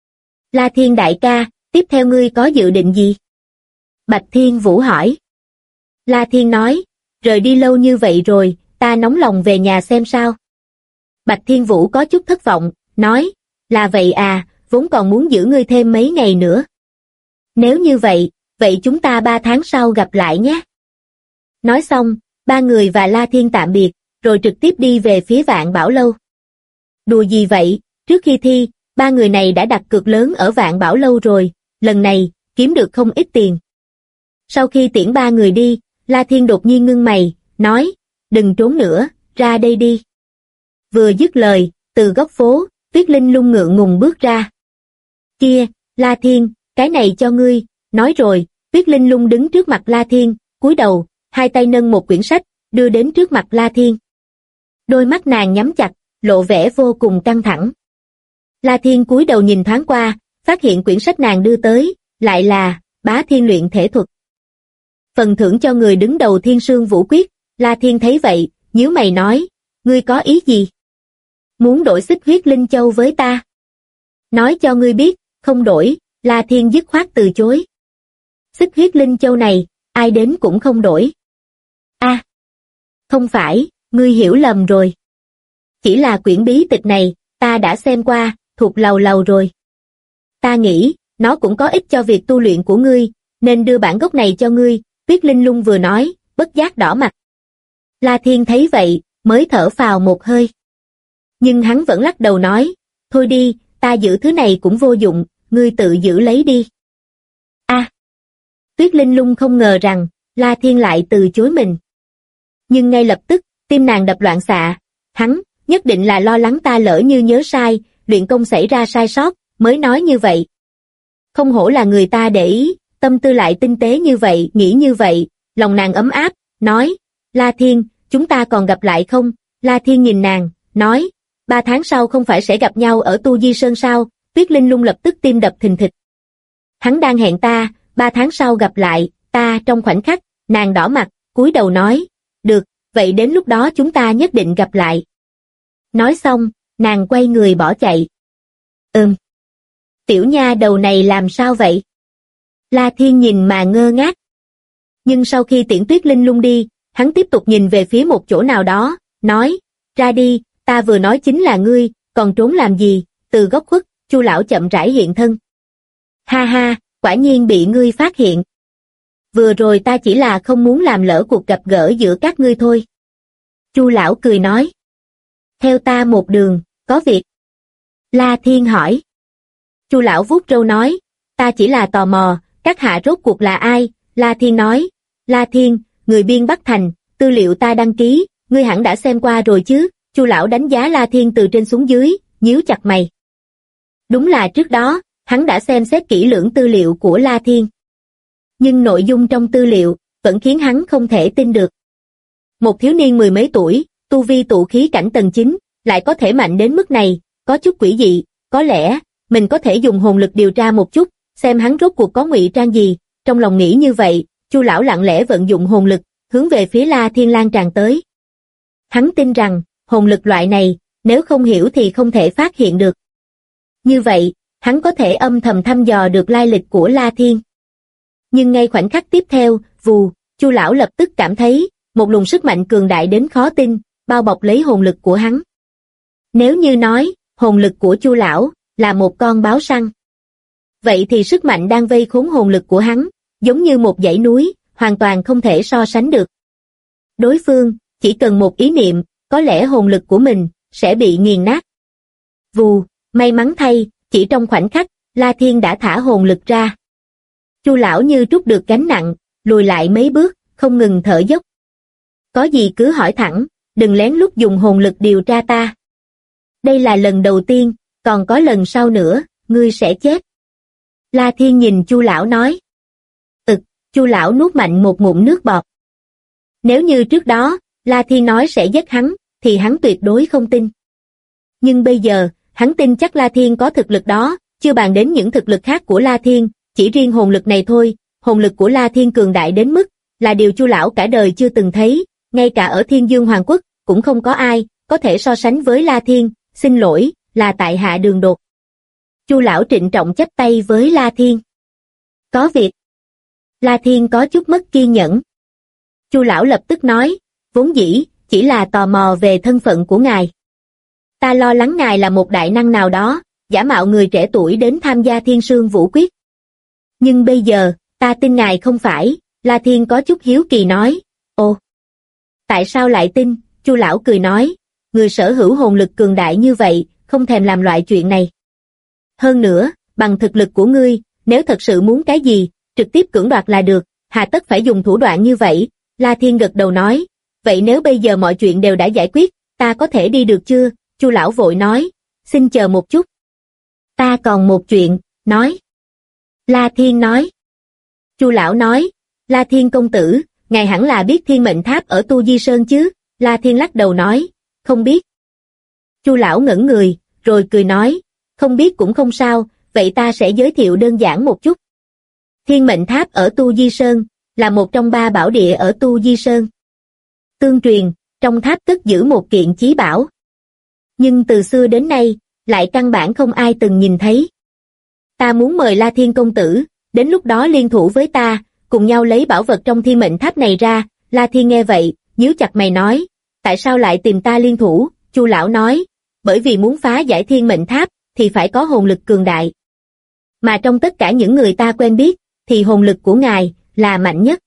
La Thiên đại ca, tiếp theo ngươi có dự định gì? Bạch Thiên Vũ hỏi. La Thiên nói, rời đi lâu như vậy rồi, ta nóng lòng về nhà xem sao. Bạch Thiên Vũ có chút thất vọng, nói, là vậy à, vốn còn muốn giữ ngươi thêm mấy ngày nữa. Nếu như vậy, vậy chúng ta 3 tháng sau gặp lại nhé. Nói xong, 3 người và La Thiên tạm biệt, rồi trực tiếp đi về phía Vạn Bảo Lâu. Đùa gì vậy, trước khi thi, 3 người này đã đặt cược lớn ở Vạn Bảo Lâu rồi, lần này, kiếm được không ít tiền. Sau khi tiễn 3 người đi, La Thiên đột nhiên ngưng mày, nói, đừng trốn nữa, ra đây đi. Vừa dứt lời, từ góc phố, Tuyết Linh Lung ngượng ngùng bước ra. Kia, La Thiên, cái này cho ngươi, nói rồi, Tuyết Linh Lung đứng trước mặt La Thiên, cúi đầu, hai tay nâng một quyển sách, đưa đến trước mặt La Thiên. Đôi mắt nàng nhắm chặt, lộ vẻ vô cùng căng thẳng. La Thiên cúi đầu nhìn thoáng qua, phát hiện quyển sách nàng đưa tới, lại là Bá Thiên Luyện Thể Thuật. Phần thưởng cho người đứng đầu Thiên Sương Vũ Quyết. La Thiên thấy vậy, nhíu mày nói, ngươi có ý gì? Muốn đổi xích huyết linh châu với ta? Nói cho ngươi biết, không đổi. La Thiên dứt khoát từ chối. Xích huyết linh châu này, ai đến cũng không đổi. A, không phải, ngươi hiểu lầm rồi. Chỉ là quyển bí tịch này, ta đã xem qua, thuộc lầu lầu rồi. Ta nghĩ, nó cũng có ích cho việc tu luyện của ngươi, nên đưa bản gốc này cho ngươi. Tuyết Linh Lung vừa nói, bất giác đỏ mặt. La Thiên thấy vậy, mới thở phào một hơi. Nhưng hắn vẫn lắc đầu nói, thôi đi, ta giữ thứ này cũng vô dụng, ngươi tự giữ lấy đi. A, Tuyết Linh Lung không ngờ rằng, La Thiên lại từ chối mình. Nhưng ngay lập tức, tim nàng đập loạn xạ, hắn, nhất định là lo lắng ta lỡ như nhớ sai, luyện công xảy ra sai sót, mới nói như vậy. Không hổ là người ta để ý, tâm tư lại tinh tế như vậy, nghĩ như vậy, lòng nàng ấm áp, nói, La Thiên, chúng ta còn gặp lại không? La Thiên nhìn nàng, nói, 3 tháng sau không phải sẽ gặp nhau ở Tu Di Sơn sao? Tuyết Linh Lung lập tức tim đập thình thịch. Hắn đang hẹn ta, 3 tháng sau gặp lại, ta trong khoảnh khắc, nàng đỏ mặt, cúi đầu nói, được, vậy đến lúc đó chúng ta nhất định gặp lại. Nói xong, nàng quay người bỏ chạy. Tiểu nha đầu này làm sao vậy? La Thiên nhìn mà ngơ ngác. Nhưng sau khi tiễn Tuyết Linh Lung đi, hắn tiếp tục nhìn về phía một chỗ nào đó, nói, ra đi, ta vừa nói chính là ngươi, còn trốn làm gì? Từ góc khuất, Chu lão chậm rãi hiện thân. Ha ha, quả nhiên bị ngươi phát hiện. Vừa rồi ta chỉ là không muốn làm lỡ cuộc gặp gỡ giữa các ngươi thôi. Chu lão cười nói. Theo ta một đường, có việc. La Thiên hỏi. Chu lão vuốt râu nói, ta chỉ là tò mò, các hạ rốt cuộc là ai? La Thiên nói, La Thiên, người biên Bắc Thành, tư liệu ta đăng ký, ngươi hẳn đã xem qua rồi chứ? Chu lão đánh giá La Thiên từ trên xuống dưới, nhíu chặt mày. Đúng là trước đó, hắn đã xem xét kỹ lưỡng tư liệu của La Thiên. Nhưng nội dung trong tư liệu vẫn khiến hắn không thể tin được. Một thiếu niên mười mấy tuổi, tu vi tụ khí cảnh tầng 9, lại có thể mạnh đến mức này, có chút quỷ dị, có lẽ mình có thể dùng hồn lực điều tra một chút, xem hắn rốt cuộc có ngụy trang gì. Trong lòng nghĩ như vậy, Chu lão lặng lẽ vận dụng hồn lực, hướng về phía La Thiên lan tràn tới. Hắn tin rằng, hồn lực loại này, nếu không hiểu thì không thể phát hiện được. Như vậy, hắn có thể âm thầm thăm dò được lai lịch của La Thiên. Nhưng ngay khoảnh khắc tiếp theo, vù, Chu lão lập tức cảm thấy một luồng sức mạnh cường đại đến khó tin, bao bọc lấy hồn lực của hắn. Nếu như nói, hồn lực của Chu lão là một con báo săn, vậy thì sức mạnh đang vây khốn hồn lực của hắn, giống như một dãy núi, hoàn toàn không thể so sánh được. Đối phương, chỉ cần một ý niệm, có lẽ hồn lực của mình sẽ bị nghiền nát. Vù, may mắn thay, chỉ trong khoảnh khắc, La Thiên đã thả hồn lực ra. Chu lão như trút được gánh nặng, lùi lại mấy bước, không ngừng thở dốc. Có gì cứ hỏi thẳng, đừng lén lút dùng hồn lực điều tra ta. Đây là lần đầu tiên, còn có lần sau nữa, ngươi sẽ chết. La Thiên nhìn Chu lão nói. Chu lão nuốt mạnh một ngụm nước bọt. Nếu như trước đó, La Thiên nói sẽ giết hắn, thì hắn tuyệt đối không tin. Nhưng bây giờ, hắn tin chắc La Thiên có thực lực đó, chưa bàn đến những thực lực khác của La Thiên, chỉ riêng hồn lực này thôi, hồn lực của La Thiên cường đại đến mức, là điều Chu lão cả đời chưa từng thấy, ngay cả ở Thiên Dương Hoàng Quốc, cũng không có ai, có thể so sánh với La Thiên, xin lỗi, là tại hạ đường đột. Chu lão trịnh trọng chắp tay với La Thiên. Có việc. La Thiên có chút mất kiên nhẫn. Chu lão lập tức nói, vốn dĩ, chỉ là tò mò về thân phận của ngài. Ta lo lắng ngài là một đại năng nào đó, giả mạo người trẻ tuổi đến tham gia Thiên Sương Vũ Quyết. Nhưng bây giờ, ta tin ngài không phải, La Thiên có chút hiếu kỳ nói, ồ. Tại sao lại tin? Chu lão cười nói, người sở hữu hồn lực cường đại như vậy, không thèm làm loại chuyện này. Hơn nữa, bằng thực lực của ngươi, nếu thật sự muốn cái gì, trực tiếp cưỡng đoạt là được, hà tất phải dùng thủ đoạn như vậy. La Thiên gật đầu nói, vậy nếu bây giờ mọi chuyện đều đã giải quyết, ta có thể đi được chưa? Chu lão vội nói, xin chờ một chút. Ta còn một chuyện, nói. La Thiên nói. Chu lão nói, La Thiên công tử, ngài hẳn là biết Thiên Mệnh Tháp ở Tu Di Sơn chứ? La Thiên lắc đầu nói, không biết. Chu lão ngẩn người, rồi cười nói, không biết cũng không sao, vậy ta sẽ giới thiệu đơn giản một chút. Thiên Mệnh Tháp ở Tu Di Sơn, là một trong 3 bảo địa ở Tu Di Sơn. Tương truyền, trong tháp cất giữ một kiện chí bảo. Nhưng từ xưa đến nay, lại căn bản không ai từng nhìn thấy. Ta muốn mời La Thiên công tử, đến lúc đó liên thủ với ta, cùng nhau lấy bảo vật trong Thiên Mệnh Tháp này ra. La Thiên nghe vậy, nhíu chặt mày nói, tại sao lại tìm ta liên thủ? Chu lão nói, bởi vì muốn phá giải Thiên Mệnh Tháp, thì phải có hồn lực cường đại. Mà trong tất cả những người ta quen biết, thì hồn lực của ngài là mạnh nhất.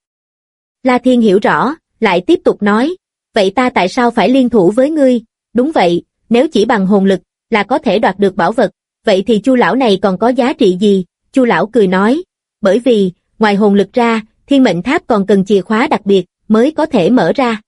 La Thiên hiểu rõ, lại tiếp tục nói, vậy ta tại sao phải liên thủ với ngươi? Đúng vậy, nếu chỉ bằng hồn lực là có thể đoạt được bảo vật, vậy thì Chu lão này còn có giá trị gì? Chu lão cười nói, bởi vì, ngoài hồn lực ra, Thiên Mệnh Tháp còn cần chìa khóa đặc biệt mới có thể mở ra.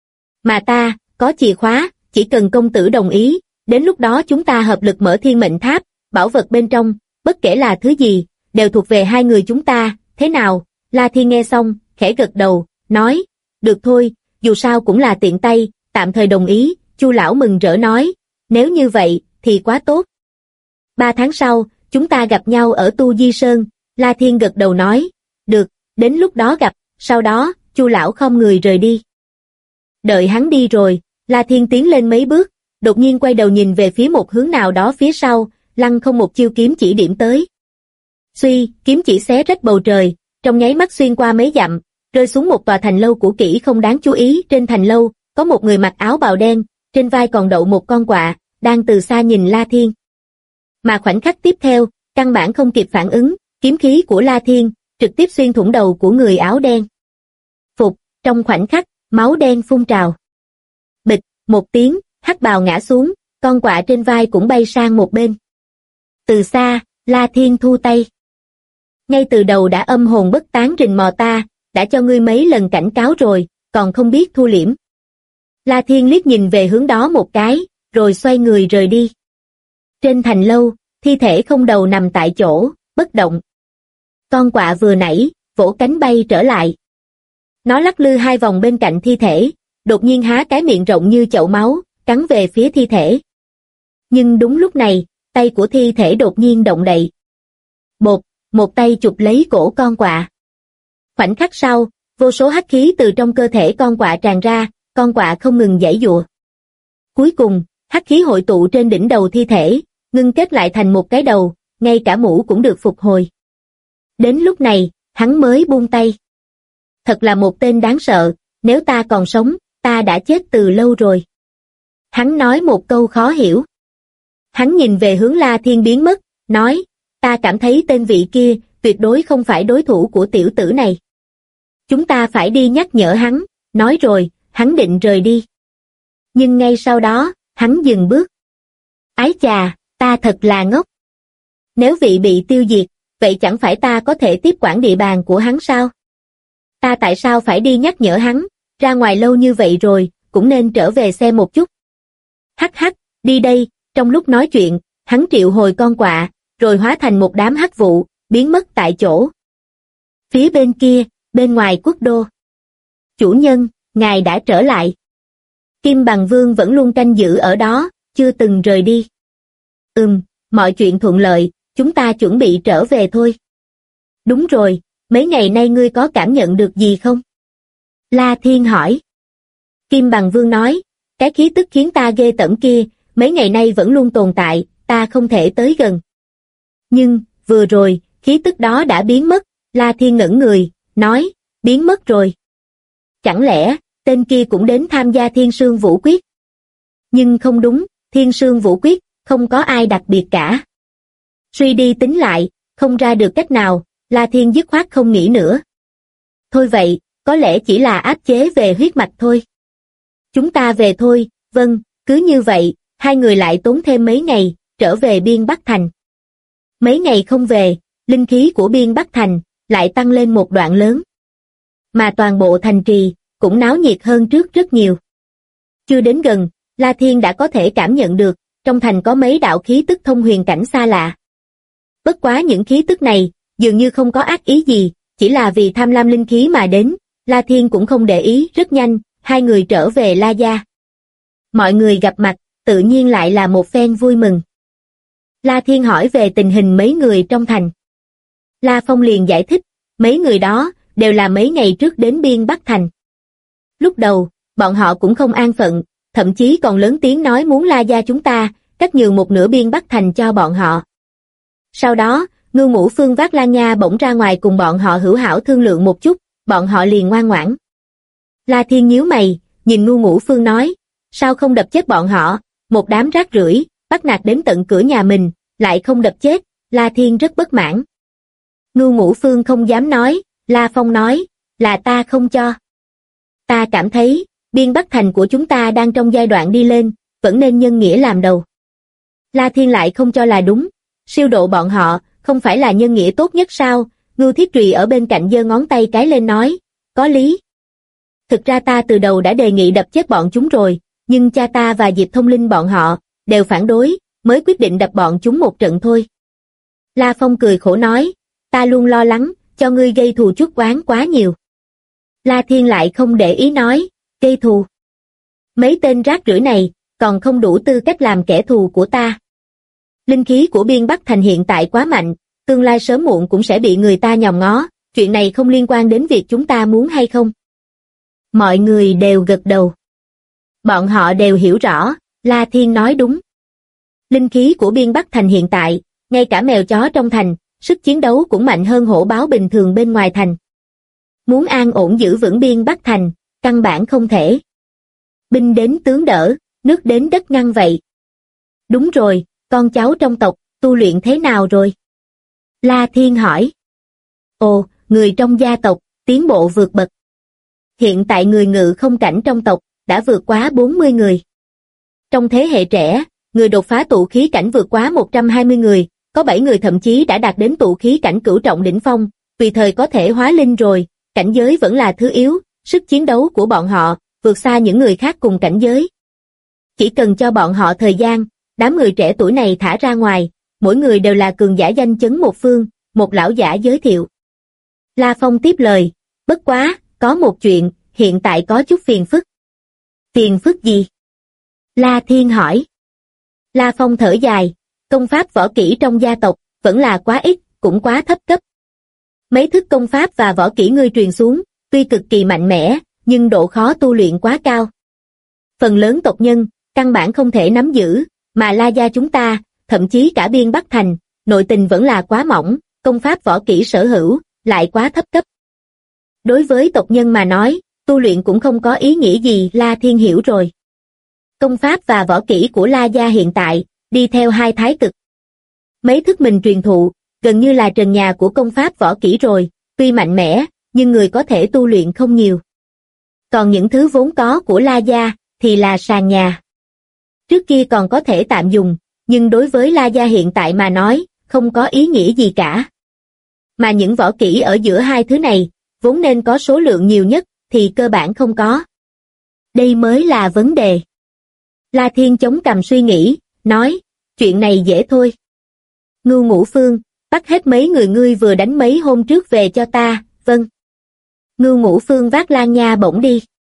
Mà ta, có chìa khóa, chỉ cần công tử đồng ý, đến lúc đó chúng ta hợp lực mở Thiên Mệnh Tháp, bảo vật bên trong, bất kể là thứ gì, đều thuộc về hai người chúng ta, thế nào? La Thiên nghe xong, khẽ gật đầu, nói, được thôi, dù sao cũng là tiện tay, tạm thời đồng ý. Chu lão mừng rỡ nói, nếu như vậy, thì quá tốt. 3 tháng sau, chúng ta gặp nhau ở Tu Di Sơn. La Thiên gật đầu nói, được, đến lúc đó gặp. Sau đó, Chu lão khom người rời đi. Đợi hắn đi rồi, La Thiên tiến lên mấy bước, đột nhiên quay đầu nhìn về phía một hướng nào đó phía sau, lăng không một chiêu kiếm chỉ điểm tới. Suy, kiếm chỉ xé rách bầu trời, trong nháy mắt xuyên qua mấy dặm, rơi xuống một tòa thành lâu cũ kỹ không đáng chú ý. Trên thành lâu, có một người mặc áo bào đen, trên vai còn đậu một con quạ, đang từ xa nhìn La Thiên. Mà khoảnh khắc tiếp theo, căn bản không kịp phản ứng, kiếm khí của La Thiên trực tiếp xuyên thủng đầu của người áo đen. Phục, trong khoảnh khắc, máu đen phun trào. Bịch, một tiếng, hắc bào ngã xuống, con quạ trên vai cũng bay sang một bên. Từ xa, La Thiên thu tay. Ngay từ đầu đã âm hồn bất tán rình mò ta, đã cho ngươi mấy lần cảnh cáo rồi, còn không biết thu liễm. La Thiên liếc nhìn về hướng đó một cái, rồi xoay người rời đi. Trên thành lâu, thi thể không đầu nằm tại chỗ, bất động. Con quạ vừa nãy, vỗ cánh bay trở lại. Nó lắc lư 2 vòng bên cạnh thi thể, đột nhiên há cái miệng rộng như chậu máu, cắn về phía thi thể. Nhưng đúng lúc này, tay của thi thể đột nhiên động đậy. Bột, một tay chụp lấy cổ con quạ. Khoảnh khắc sau, vô số hắc khí từ trong cơ thể con quạ tràn ra, con quạ không ngừng giãy giụa. Cuối cùng, hắc khí hội tụ trên đỉnh đầu thi thể, ngưng kết lại thành một cái đầu, ngay cả mũ cũng được phục hồi. Đến lúc này, hắn mới buông tay. Thật là một tên đáng sợ, nếu ta còn sống, ta đã chết từ lâu rồi. Hắn nói một câu khó hiểu. Hắn nhìn về hướng La Thiên biến mất, nói, ta cảm thấy tên vị kia, tuyệt đối không phải đối thủ của tiểu tử này. Chúng ta phải đi nhắc nhở hắn, nói rồi, hắn định rời đi. Nhưng ngay sau đó, hắn dừng bước. Ái chà, ta thật là ngốc. Nếu vị bị tiêu diệt, vậy chẳng phải ta có thể tiếp quản địa bàn của hắn sao? Ta tại sao phải đi nhắc nhở hắn, ra ngoài lâu như vậy rồi, cũng nên trở về xem một chút. Hắc hắc, đi đây, trong lúc nói chuyện, hắn triệu hồi con quạ, rồi hóa thành một đám hắc vụ, biến mất tại chỗ. Phía bên kia, bên ngoài quốc đô. Chủ nhân, ngài đã trở lại. Kim Bằng Vương vẫn luôn canh giữ ở đó, chưa từng rời đi. Mọi chuyện thuận lợi, chúng ta chuẩn bị trở về thôi. Đúng rồi, mấy ngày nay ngươi có cảm nhận được gì không? La Thiên hỏi. Kim Bằng Vương nói, cái khí tức khiến ta ghê tởm kia, mấy ngày nay vẫn luôn tồn tại, ta không thể tới gần. Nhưng, vừa rồi, khí tức đó đã biến mất, La Thiên ngẩn người, nói, biến mất rồi. Chẳng lẽ, tên kia cũng đến tham gia Thiên Sương Vũ Quyết? Nhưng không đúng, Thiên Sương Vũ Quyết, không có ai đặc biệt cả. Suy đi tính lại, không ra được cách nào, La Thiên dứt khoát không nghĩ nữa. Thôi vậy, có lẽ chỉ là áp chế về huyết mạch thôi. Chúng ta về thôi, vâng, cứ như vậy, hai người lại tốn thêm mấy ngày, trở về Biên Bắc Thành. Mấy ngày không về, linh khí của Biên Bắc Thành lại tăng lên một đoạn lớn. Mà toàn bộ thành trì cũng náo nhiệt hơn trước rất nhiều. Chưa đến gần, La Thiên đã có thể cảm nhận được, trong thành có mấy đạo khí tức thông huyền cảnh xa lạ. Bất quá những khí tức này, dường như không có ác ý gì, chỉ là vì tham lam linh khí mà đến, La Thiên cũng không để ý, rất nhanh, hai người trở về La Gia. Mọi người gặp mặt, tự nhiên lại là một phen vui mừng. La Thiên hỏi về tình hình mấy người trong thành. La Phong liền giải thích, mấy người đó, đều là mấy ngày trước đến Biên Bắc Thành. Lúc đầu, bọn họ cũng không an phận, thậm chí còn lớn tiếng nói muốn La Gia chúng ta, cắt nhường một nửa Biên Bắc Thành cho bọn họ. Sau đó, Ngưu Ngũ Phương vác Lan Nha bỗng ra ngoài cùng bọn họ hữu hảo thương lượng một chút, bọn họ liền ngoan ngoãn. La Thiên nhíu mày, nhìn Ngưu Ngũ Phương nói, sao không đập chết bọn họ, một đám rác rưởi, bắt nạt đến tận cửa nhà mình, lại không đập chết, La Thiên rất bất mãn. Ngưu Ngũ Phương không dám nói, La Phong nói, là ta không cho. Ta cảm thấy, Biên Bắc Thành của chúng ta đang trong giai đoạn đi lên, vẫn nên nhân nghĩa làm đầu. La Thiên lại không cho là đúng, siêu độ bọn họ, không phải là nhân nghĩa tốt nhất sao? Ngưu Thiết Trùy ở bên cạnh giơ ngón tay cái lên nói, có lý. Thực ra ta từ đầu đã đề nghị đập chết bọn chúng rồi, nhưng cha ta và Diệp Thông Linh bọn họ, đều phản đối, mới quyết định đập bọn chúng một trận thôi. La Phong cười khổ nói, ta luôn lo lắng, cho ngươi gây thù chuốc oán quá nhiều. La Thiên lại không để ý nói, gây thù. Mấy tên rác rưởi này, còn không đủ tư cách làm kẻ thù của ta. Linh khí của Biên Bắc Thành hiện tại quá mạnh, tương lai sớm muộn cũng sẽ bị người ta nhòm ngó, chuyện này không liên quan đến việc chúng ta muốn hay không. Mọi người đều gật đầu. Bọn họ đều hiểu rõ, La Thiên nói đúng. Linh khí của Biên Bắc Thành hiện tại, ngay cả mèo chó trong thành, sức chiến đấu cũng mạnh hơn hổ báo bình thường bên ngoài thành. Muốn an ổn giữ vững Biên Bắc Thành, căn bản không thể. Binh đến tướng đỡ, nước đến đất ngăn vậy. Đúng rồi, con cháu trong tộc, tu luyện thế nào rồi? La Thiên hỏi. Ồ, người trong gia tộc, tiến bộ vượt bậc. Hiện tại người ngự không cảnh trong tộc đã vượt quá 40 người. Trong thế hệ trẻ, người đột phá tụ khí cảnh vượt quá 120 người, có 7 người thậm chí đã đạt đến tụ khí cảnh cửu trọng đỉnh phong, tùy thời có thể hóa linh rồi, cảnh giới vẫn là thứ yếu, sức chiến đấu của bọn họ vượt xa những người khác cùng cảnh giới. Chỉ cần cho bọn họ thời gian, đám người trẻ tuổi này thả ra ngoài, mỗi người đều là cường giả danh chấn một phương, một lão giả giới thiệu. La Phong tiếp lời, bất quá, có một chuyện, hiện tại có chút phiền phức. Phiền phức gì? La Thiên hỏi. La Phong thở dài, công pháp võ kỹ trong gia tộc, vẫn là quá ít, cũng quá thấp cấp. Mấy thức công pháp và võ kỹ ngươi truyền xuống, tuy cực kỳ mạnh mẽ, nhưng độ khó tu luyện quá cao. Phần lớn tộc nhân, căn bản không thể nắm giữ, mà La gia chúng ta, thậm chí cả Biên Bắc Thành, nội tình vẫn là quá mỏng, công pháp võ kỹ sở hữu, lại quá thấp cấp. Đối với tộc nhân mà nói, tu luyện cũng không có ý nghĩa gì. La Thiên hiểu rồi. Công pháp và võ kỹ của La gia hiện tại, đi theo hai thái cực. Mấy thức mình truyền thụ, gần như là trần nhà của công pháp võ kỹ rồi, tuy mạnh mẽ, nhưng người có thể tu luyện không nhiều. Còn những thứ vốn có của La gia, thì là sàn nhà. Trước kia còn có thể tạm dùng, nhưng đối với La gia hiện tại mà nói, không có ý nghĩa gì cả. Mà những võ kỹ ở giữa hai thứ này, vốn nên có số lượng nhiều nhất, thì cơ bản không có. Đây mới là vấn đề. La Thiên chống cằm suy nghĩ, nói, chuyện này dễ thôi. Ngưu Ngũ Phương, bắt hết mấy người ngươi vừa đánh mấy hôm trước về cho ta, vâng. Ngưu Ngũ Phương vác Lan Nha bổng đi.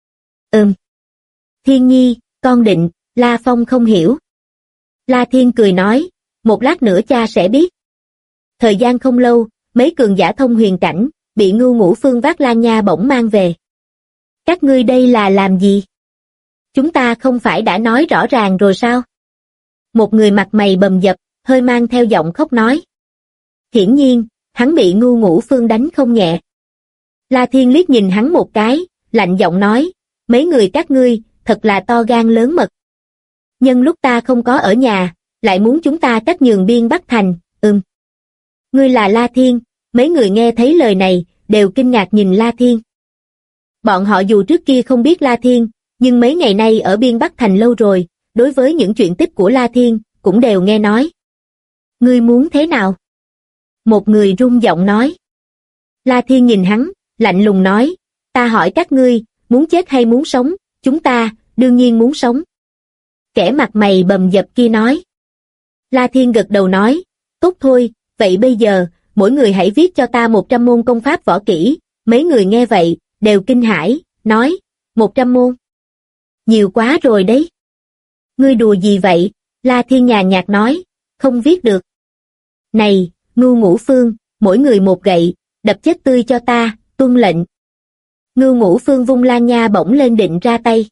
Thiên Nhi, con định, La Phong không hiểu. La Thiên cười nói, một lát nữa cha sẽ biết. Thời gian không lâu, mấy cường giả thông huyền cảnh, bị Ngưu Ngũ Phương vác Lan Nha bổng mang về. Các ngươi đây là làm gì? Chúng ta không phải đã nói rõ ràng rồi sao? Một người mặt mày bầm dập, hơi mang theo giọng khóc nói. Hiển nhiên, hắn bị Ngưu Ngũ Phương đánh không nhẹ. La Thiên liếc nhìn hắn một cái, lạnh giọng nói, mấy người các ngươi, thật là to gan lớn mật. Nhân lúc ta không có ở nhà, lại muốn chúng ta cách nhường Biên Bắc Thành, Ngươi là La Thiên, mấy người nghe thấy lời này, đều kinh ngạc nhìn La Thiên. Bọn họ dù trước kia không biết La Thiên, nhưng mấy ngày nay ở Biên Bắc Thành lâu rồi, đối với những chuyện tích của La Thiên, cũng đều nghe nói. Ngươi muốn thế nào? Một người rung giọng nói. La Thiên nhìn hắn, lạnh lùng nói, ta hỏi các ngươi, muốn chết hay muốn sống, chúng ta, đương nhiên muốn sống. Kẻ mặt mày bầm dập kia nói. La Thiên gật đầu nói, tốt thôi, vậy bây giờ, mỗi người hãy viết cho ta 100 môn công pháp võ kỹ. Mấy người nghe vậy, đều kinh hãi, nói, 100 môn. Nhiều quá rồi đấy. Ngươi đùa gì vậy? La Thiên nhàn nhạt nói, không viết được. Này, Ngưu Ngũ Phương, mỗi người một gậy, đập chết tươi cho ta, tuân lệnh. Ngưu Ngũ Phương vung Lan Nha bổng lên định ra tay.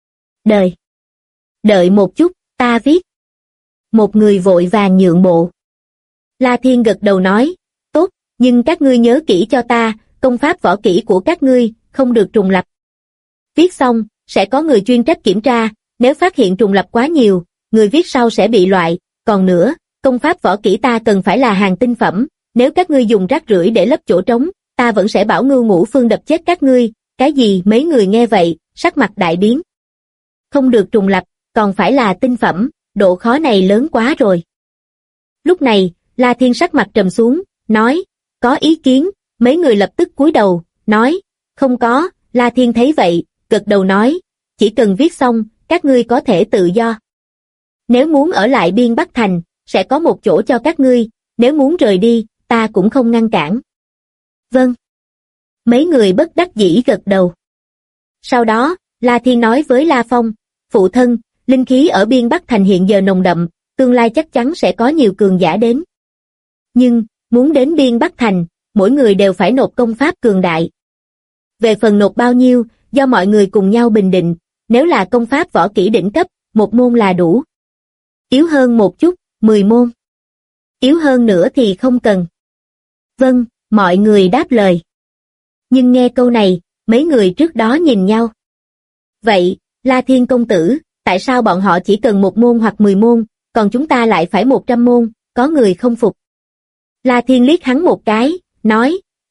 Đợi một chút, ta viết. Một người vội vàng nhượng bộ. La Thiên gật đầu nói, tốt, nhưng các ngươi nhớ kỹ cho ta, công pháp võ kỹ của các ngươi, không được trùng lập. Viết xong, sẽ có người chuyên trách kiểm tra, nếu phát hiện trùng lập quá nhiều, người viết sau sẽ bị loại, còn nữa, công pháp võ kỹ ta cần phải là hàng tinh phẩm, nếu các ngươi dùng rác rưởi để lấp chỗ trống, ta vẫn sẽ bảo Ngưu Ngũ Phương đập chết các ngươi. Cái gì? Mấy người nghe vậy, sắc mặt đại biến. Không được trùng lập, còn phải là tinh phẩm, độ khó này lớn quá rồi. Lúc này, La Thiên sắc mặt trầm xuống, nói, có ý kiến, mấy người lập tức cúi đầu, nói, không có. La Thiên thấy vậy, gật đầu nói, chỉ cần viết xong, các ngươi có thể tự do. Nếu muốn ở lại Biên Bắc Thành, sẽ có một chỗ cho các ngươi, nếu muốn rời đi, ta cũng không ngăn cản. Vâng. Mấy người bất đắc dĩ gật đầu. Sau đó, La Thiên nói với La Phong, phụ thân, linh khí ở Biên Bắc Thành hiện giờ nồng đậm, tương lai chắc chắn sẽ có nhiều cường giả đến. Nhưng, muốn đến Biên Bắc Thành, mỗi người đều phải nộp công pháp cường đại. Về phần nộp bao nhiêu, do mọi người cùng nhau bình định, nếu là công pháp võ kỹ đỉnh cấp, 1 môn là đủ. Yếu hơn một chút, 10 môn. Yếu hơn nữa thì không cần. Vâng, mọi người đáp lời. Nhưng nghe câu này, mấy người trước đó nhìn nhau. Vậy, La Thiên công tử, tại sao bọn họ chỉ cần 1 môn hoặc 10 môn, còn chúng ta lại phải 100 môn, có người không phục. La Thiên liếc hắn một cái, nói,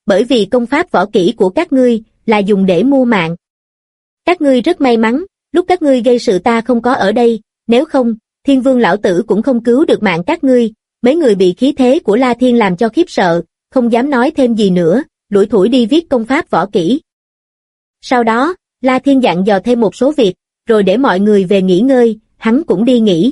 bởi vì công pháp võ kỹ của các ngươi là dùng để mua mạng. Các ngươi rất may mắn, lúc các ngươi gây sự ta không có ở đây, nếu không, Thiên Vương lão tử cũng không cứu được mạng các ngươi. Mấy người bị khí thế của La Thiên làm cho khiếp sợ, không dám nói thêm gì nữa, lủi thủi đi viết công pháp võ kỹ. Sau đó, La Thiên dặn dò thêm một số việc, rồi để mọi người về nghỉ ngơi, hắn cũng đi nghỉ.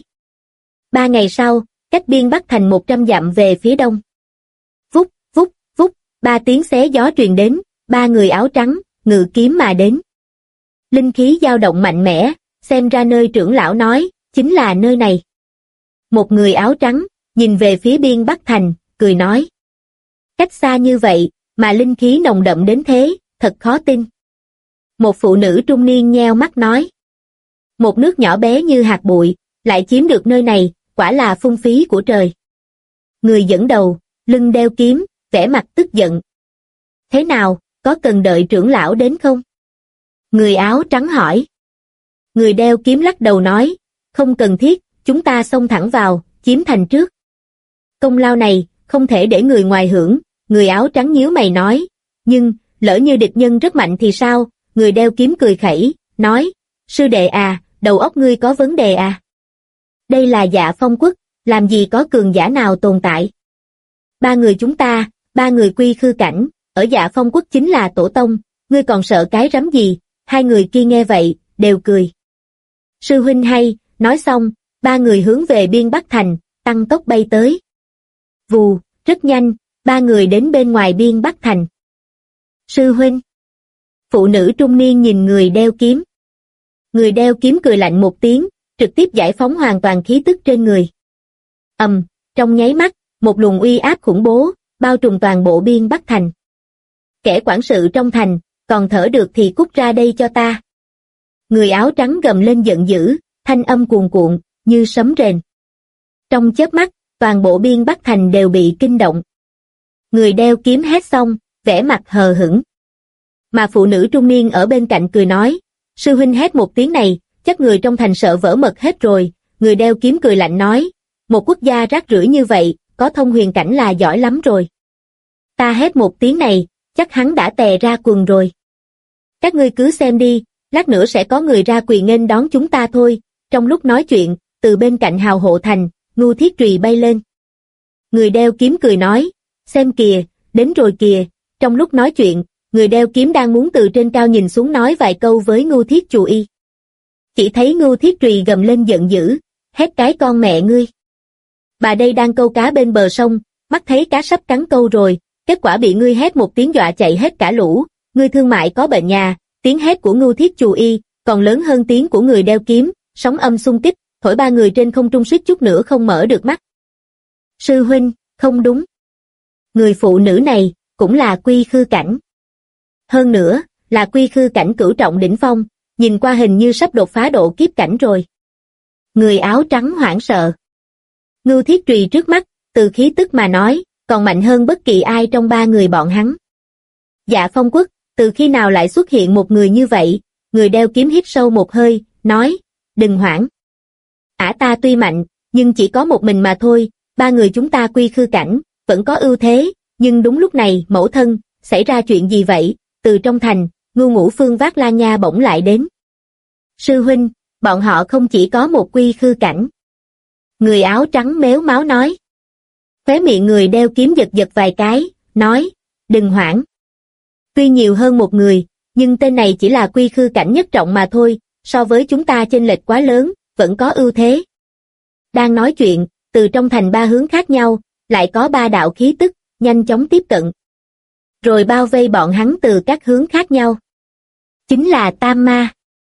3 ngày sau, cách biên Bắc thành 100 dặm về phía đông. Vút, vút, vút, 3 tiếng xé gió truyền đến, 3 người áo trắng, ngự kiếm mà đến. Linh khí dao động mạnh mẽ, xem ra nơi trưởng lão nói, chính là nơi này. Một người áo trắng, nhìn về phía biên Bắc thành, cười nói. Cách xa như vậy, mà linh khí nồng đậm đến thế, thật khó tin. Một phụ nữ trung niên nheo mắt nói. Một nước nhỏ bé như hạt bụi, lại chiếm được nơi này, quả là phung phí của trời. Người dẫn đầu, lưng đeo kiếm, vẻ mặt tức giận. Thế nào, có cần đợi trưởng lão đến không? Người áo trắng hỏi. Người đeo kiếm lắc đầu nói, không cần thiết, chúng ta xông thẳng vào, chiếm thành trước. Công lao này, không thể để người ngoài hưởng, người áo trắng nhíu mày nói. Nhưng, lỡ như địch nhân rất mạnh thì sao? Người đeo kiếm cười khẩy, nói, sư đệ à, đầu óc ngươi có vấn đề à? Đây là Dạ Phong quốc, làm gì có cường giả nào tồn tại? 3 người chúng ta, 3 người quy khư cảnh, ở Dạ Phong quốc chính là tổ tông, ngươi còn sợ cái rắm gì? 2 người kia nghe vậy, đều cười. Sư huynh hay, nói xong, 3 người hướng về biên Bắc thành, tăng tốc bay tới. Vù, rất nhanh, 3 người đến bên ngoài biên Bắc thành. Sư huynh. Phụ nữ trung niên nhìn người đeo kiếm. Người đeo kiếm cười lạnh một tiếng, trực tiếp giải phóng hoàn toàn khí tức trên người. Trong nháy mắt, một luồng uy áp khủng bố, bao trùm toàn bộ biên Bắc thành. Kẻ quản sự trong thành, còn thở được thì cút ra đây cho ta. Người áo trắng gầm lên giận dữ, thanh âm cuồn cuộn, như sấm rền. Trong chớp mắt, toàn bộ biên Bắc thành đều bị kinh động. Người đeo kiếm hét xong, vẻ mặt hờ hững. Mà phụ nữ trung niên ở bên cạnh cười nói, sư huynh hét một tiếng này, chắc người trong thành sợ vỡ mật hết rồi. Người đeo kiếm cười lạnh nói, một quốc gia rác rưởi như vậy, có thông huyền cảnh là giỏi lắm rồi. Ta hét một tiếng này, chắc hắn đã tè ra quần rồi. Các ngươi cứ xem đi, lát nữa sẽ có người ra quỳ nghênh đón chúng ta thôi. Trong lúc nói chuyện, từ bên cạnh hào hộ thành, Ngưu Thiết Trùy bay lên. Người đeo kiếm cười nói, xem kìa, đến rồi kìa. Trong lúc nói chuyện, người đeo kiếm đang muốn từ trên cao nhìn xuống nói vài câu với Ngưu Thiết Trùy. Chỉ thấy Ngưu Thiết Trùy gầm lên giận dữ, hét cái con mẹ ngươi. Bà đây đang câu cá bên bờ sông, mắt thấy cá sắp cắn câu rồi, kết quả bị ngươi hét một tiếng dọa chạy hết cả lũ. Ngươi thương mại có bệnh nhà, tiếng hét của Ngưu Thiết Trùy còn lớn hơn tiếng của người đeo kiếm, sóng âm xung kích, thổi 3 người trên không trung suýt chút nữa không mở được mắt. Sư huynh, không đúng. Người phụ nữ này, cũng là quy khư cảnh. Hơn nữa, là quy khư cảnh cửu trọng đỉnh phong, nhìn qua hình như sắp đột phá độ kiếp cảnh rồi. Người áo trắng hoảng sợ. Ngưu Thiết Trùy trước mắt, từ khí tức mà nói, còn mạnh hơn bất kỳ ai trong 3 người bọn hắn. Dạ Phong quốc, từ khi nào lại xuất hiện một người như vậy? Người đeo kiếm hít sâu một hơi, nói, đừng hoảng. Ả ta tuy mạnh, nhưng chỉ có một mình mà thôi, 3 người chúng ta quy khư cảnh, vẫn có ưu thế, nhưng đúng lúc này, mẫu thân, xảy ra chuyện gì vậy? Từ trong thành, Ngưu Ngũ Phương vác la nha bỗng lại đến. Sư huynh, bọn họ không chỉ có một quy khư cảnh. Người áo trắng méo máu nói. Khóe miệng người đeo kiếm giật giật vài cái, nói, đừng hoảng. Tuy nhiều hơn một người, nhưng tên này chỉ là quy khư cảnh nhất trọng mà thôi, so với chúng ta chênh lệch quá lớn, vẫn có ưu thế. Đang nói chuyện, từ trong thành 3 hướng khác nhau, lại có 3 đạo khí tức, nhanh chóng tiếp cận. Rồi bao vây bọn hắn từ các hướng khác nhau. Chính là Tam Ma.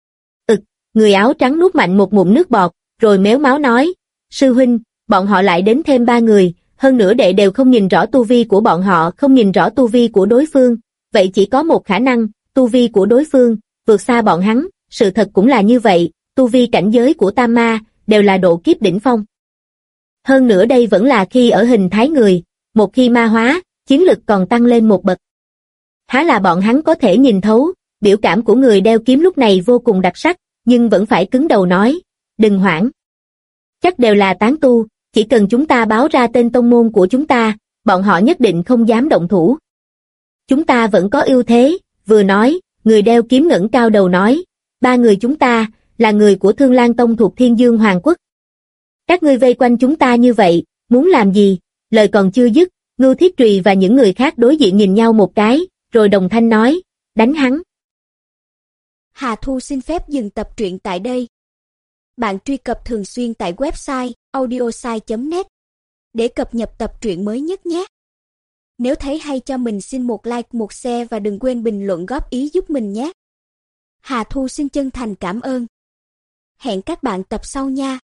Người áo trắng nuốt mạnh một ngụm nước bọt, rồi méo máu nói, sư huynh, bọn họ lại đến thêm 3 người, hơn nữa đệ đều không nhìn rõ tu vi của bọn họ, không nhìn rõ tu vi của đối phương, vậy chỉ có một khả năng, tu vi của đối phương, vượt xa bọn hắn, sự thật cũng là như vậy, tu vi cảnh giới của Tam Ma, đều là độ kiếp đỉnh phong. Hơn nữa đây vẫn là khi ở hình thái người, một khi ma hóa, chiến lực còn tăng lên một bậc. Há là bọn hắn có thể nhìn thấu, biểu cảm của người đeo kiếm lúc này vô cùng đặc sắc, nhưng vẫn phải cứng đầu nói, đừng hoảng. Chắc đều là tán tu, chỉ cần chúng ta báo ra tên tông môn của chúng ta, bọn họ nhất định không dám động thủ. Chúng ta vẫn có ưu thế, vừa nói, người đeo kiếm ngẩng cao đầu nói, ba người chúng ta, là người của Thương Lan Tông thuộc Thiên Dương Hoàng Quốc. Các ngươi vây quanh chúng ta như vậy, muốn làm gì? Lời còn chưa dứt, Ngưu Thiết Trùy và những người khác đối diện nhìn nhau một cái, rồi đồng thanh nói, đánh hắn. Hà Thu xin phép dừng tập truyện tại đây. Bạn truy cập thường xuyên tại website audiosai.net để cập nhật tập truyện mới nhất nhé. Nếu thấy hay cho mình xin một like, một share và đừng quên bình luận góp ý giúp mình nhé. Hà Thu xin chân thành cảm ơn. Hẹn các bạn tập sau nha.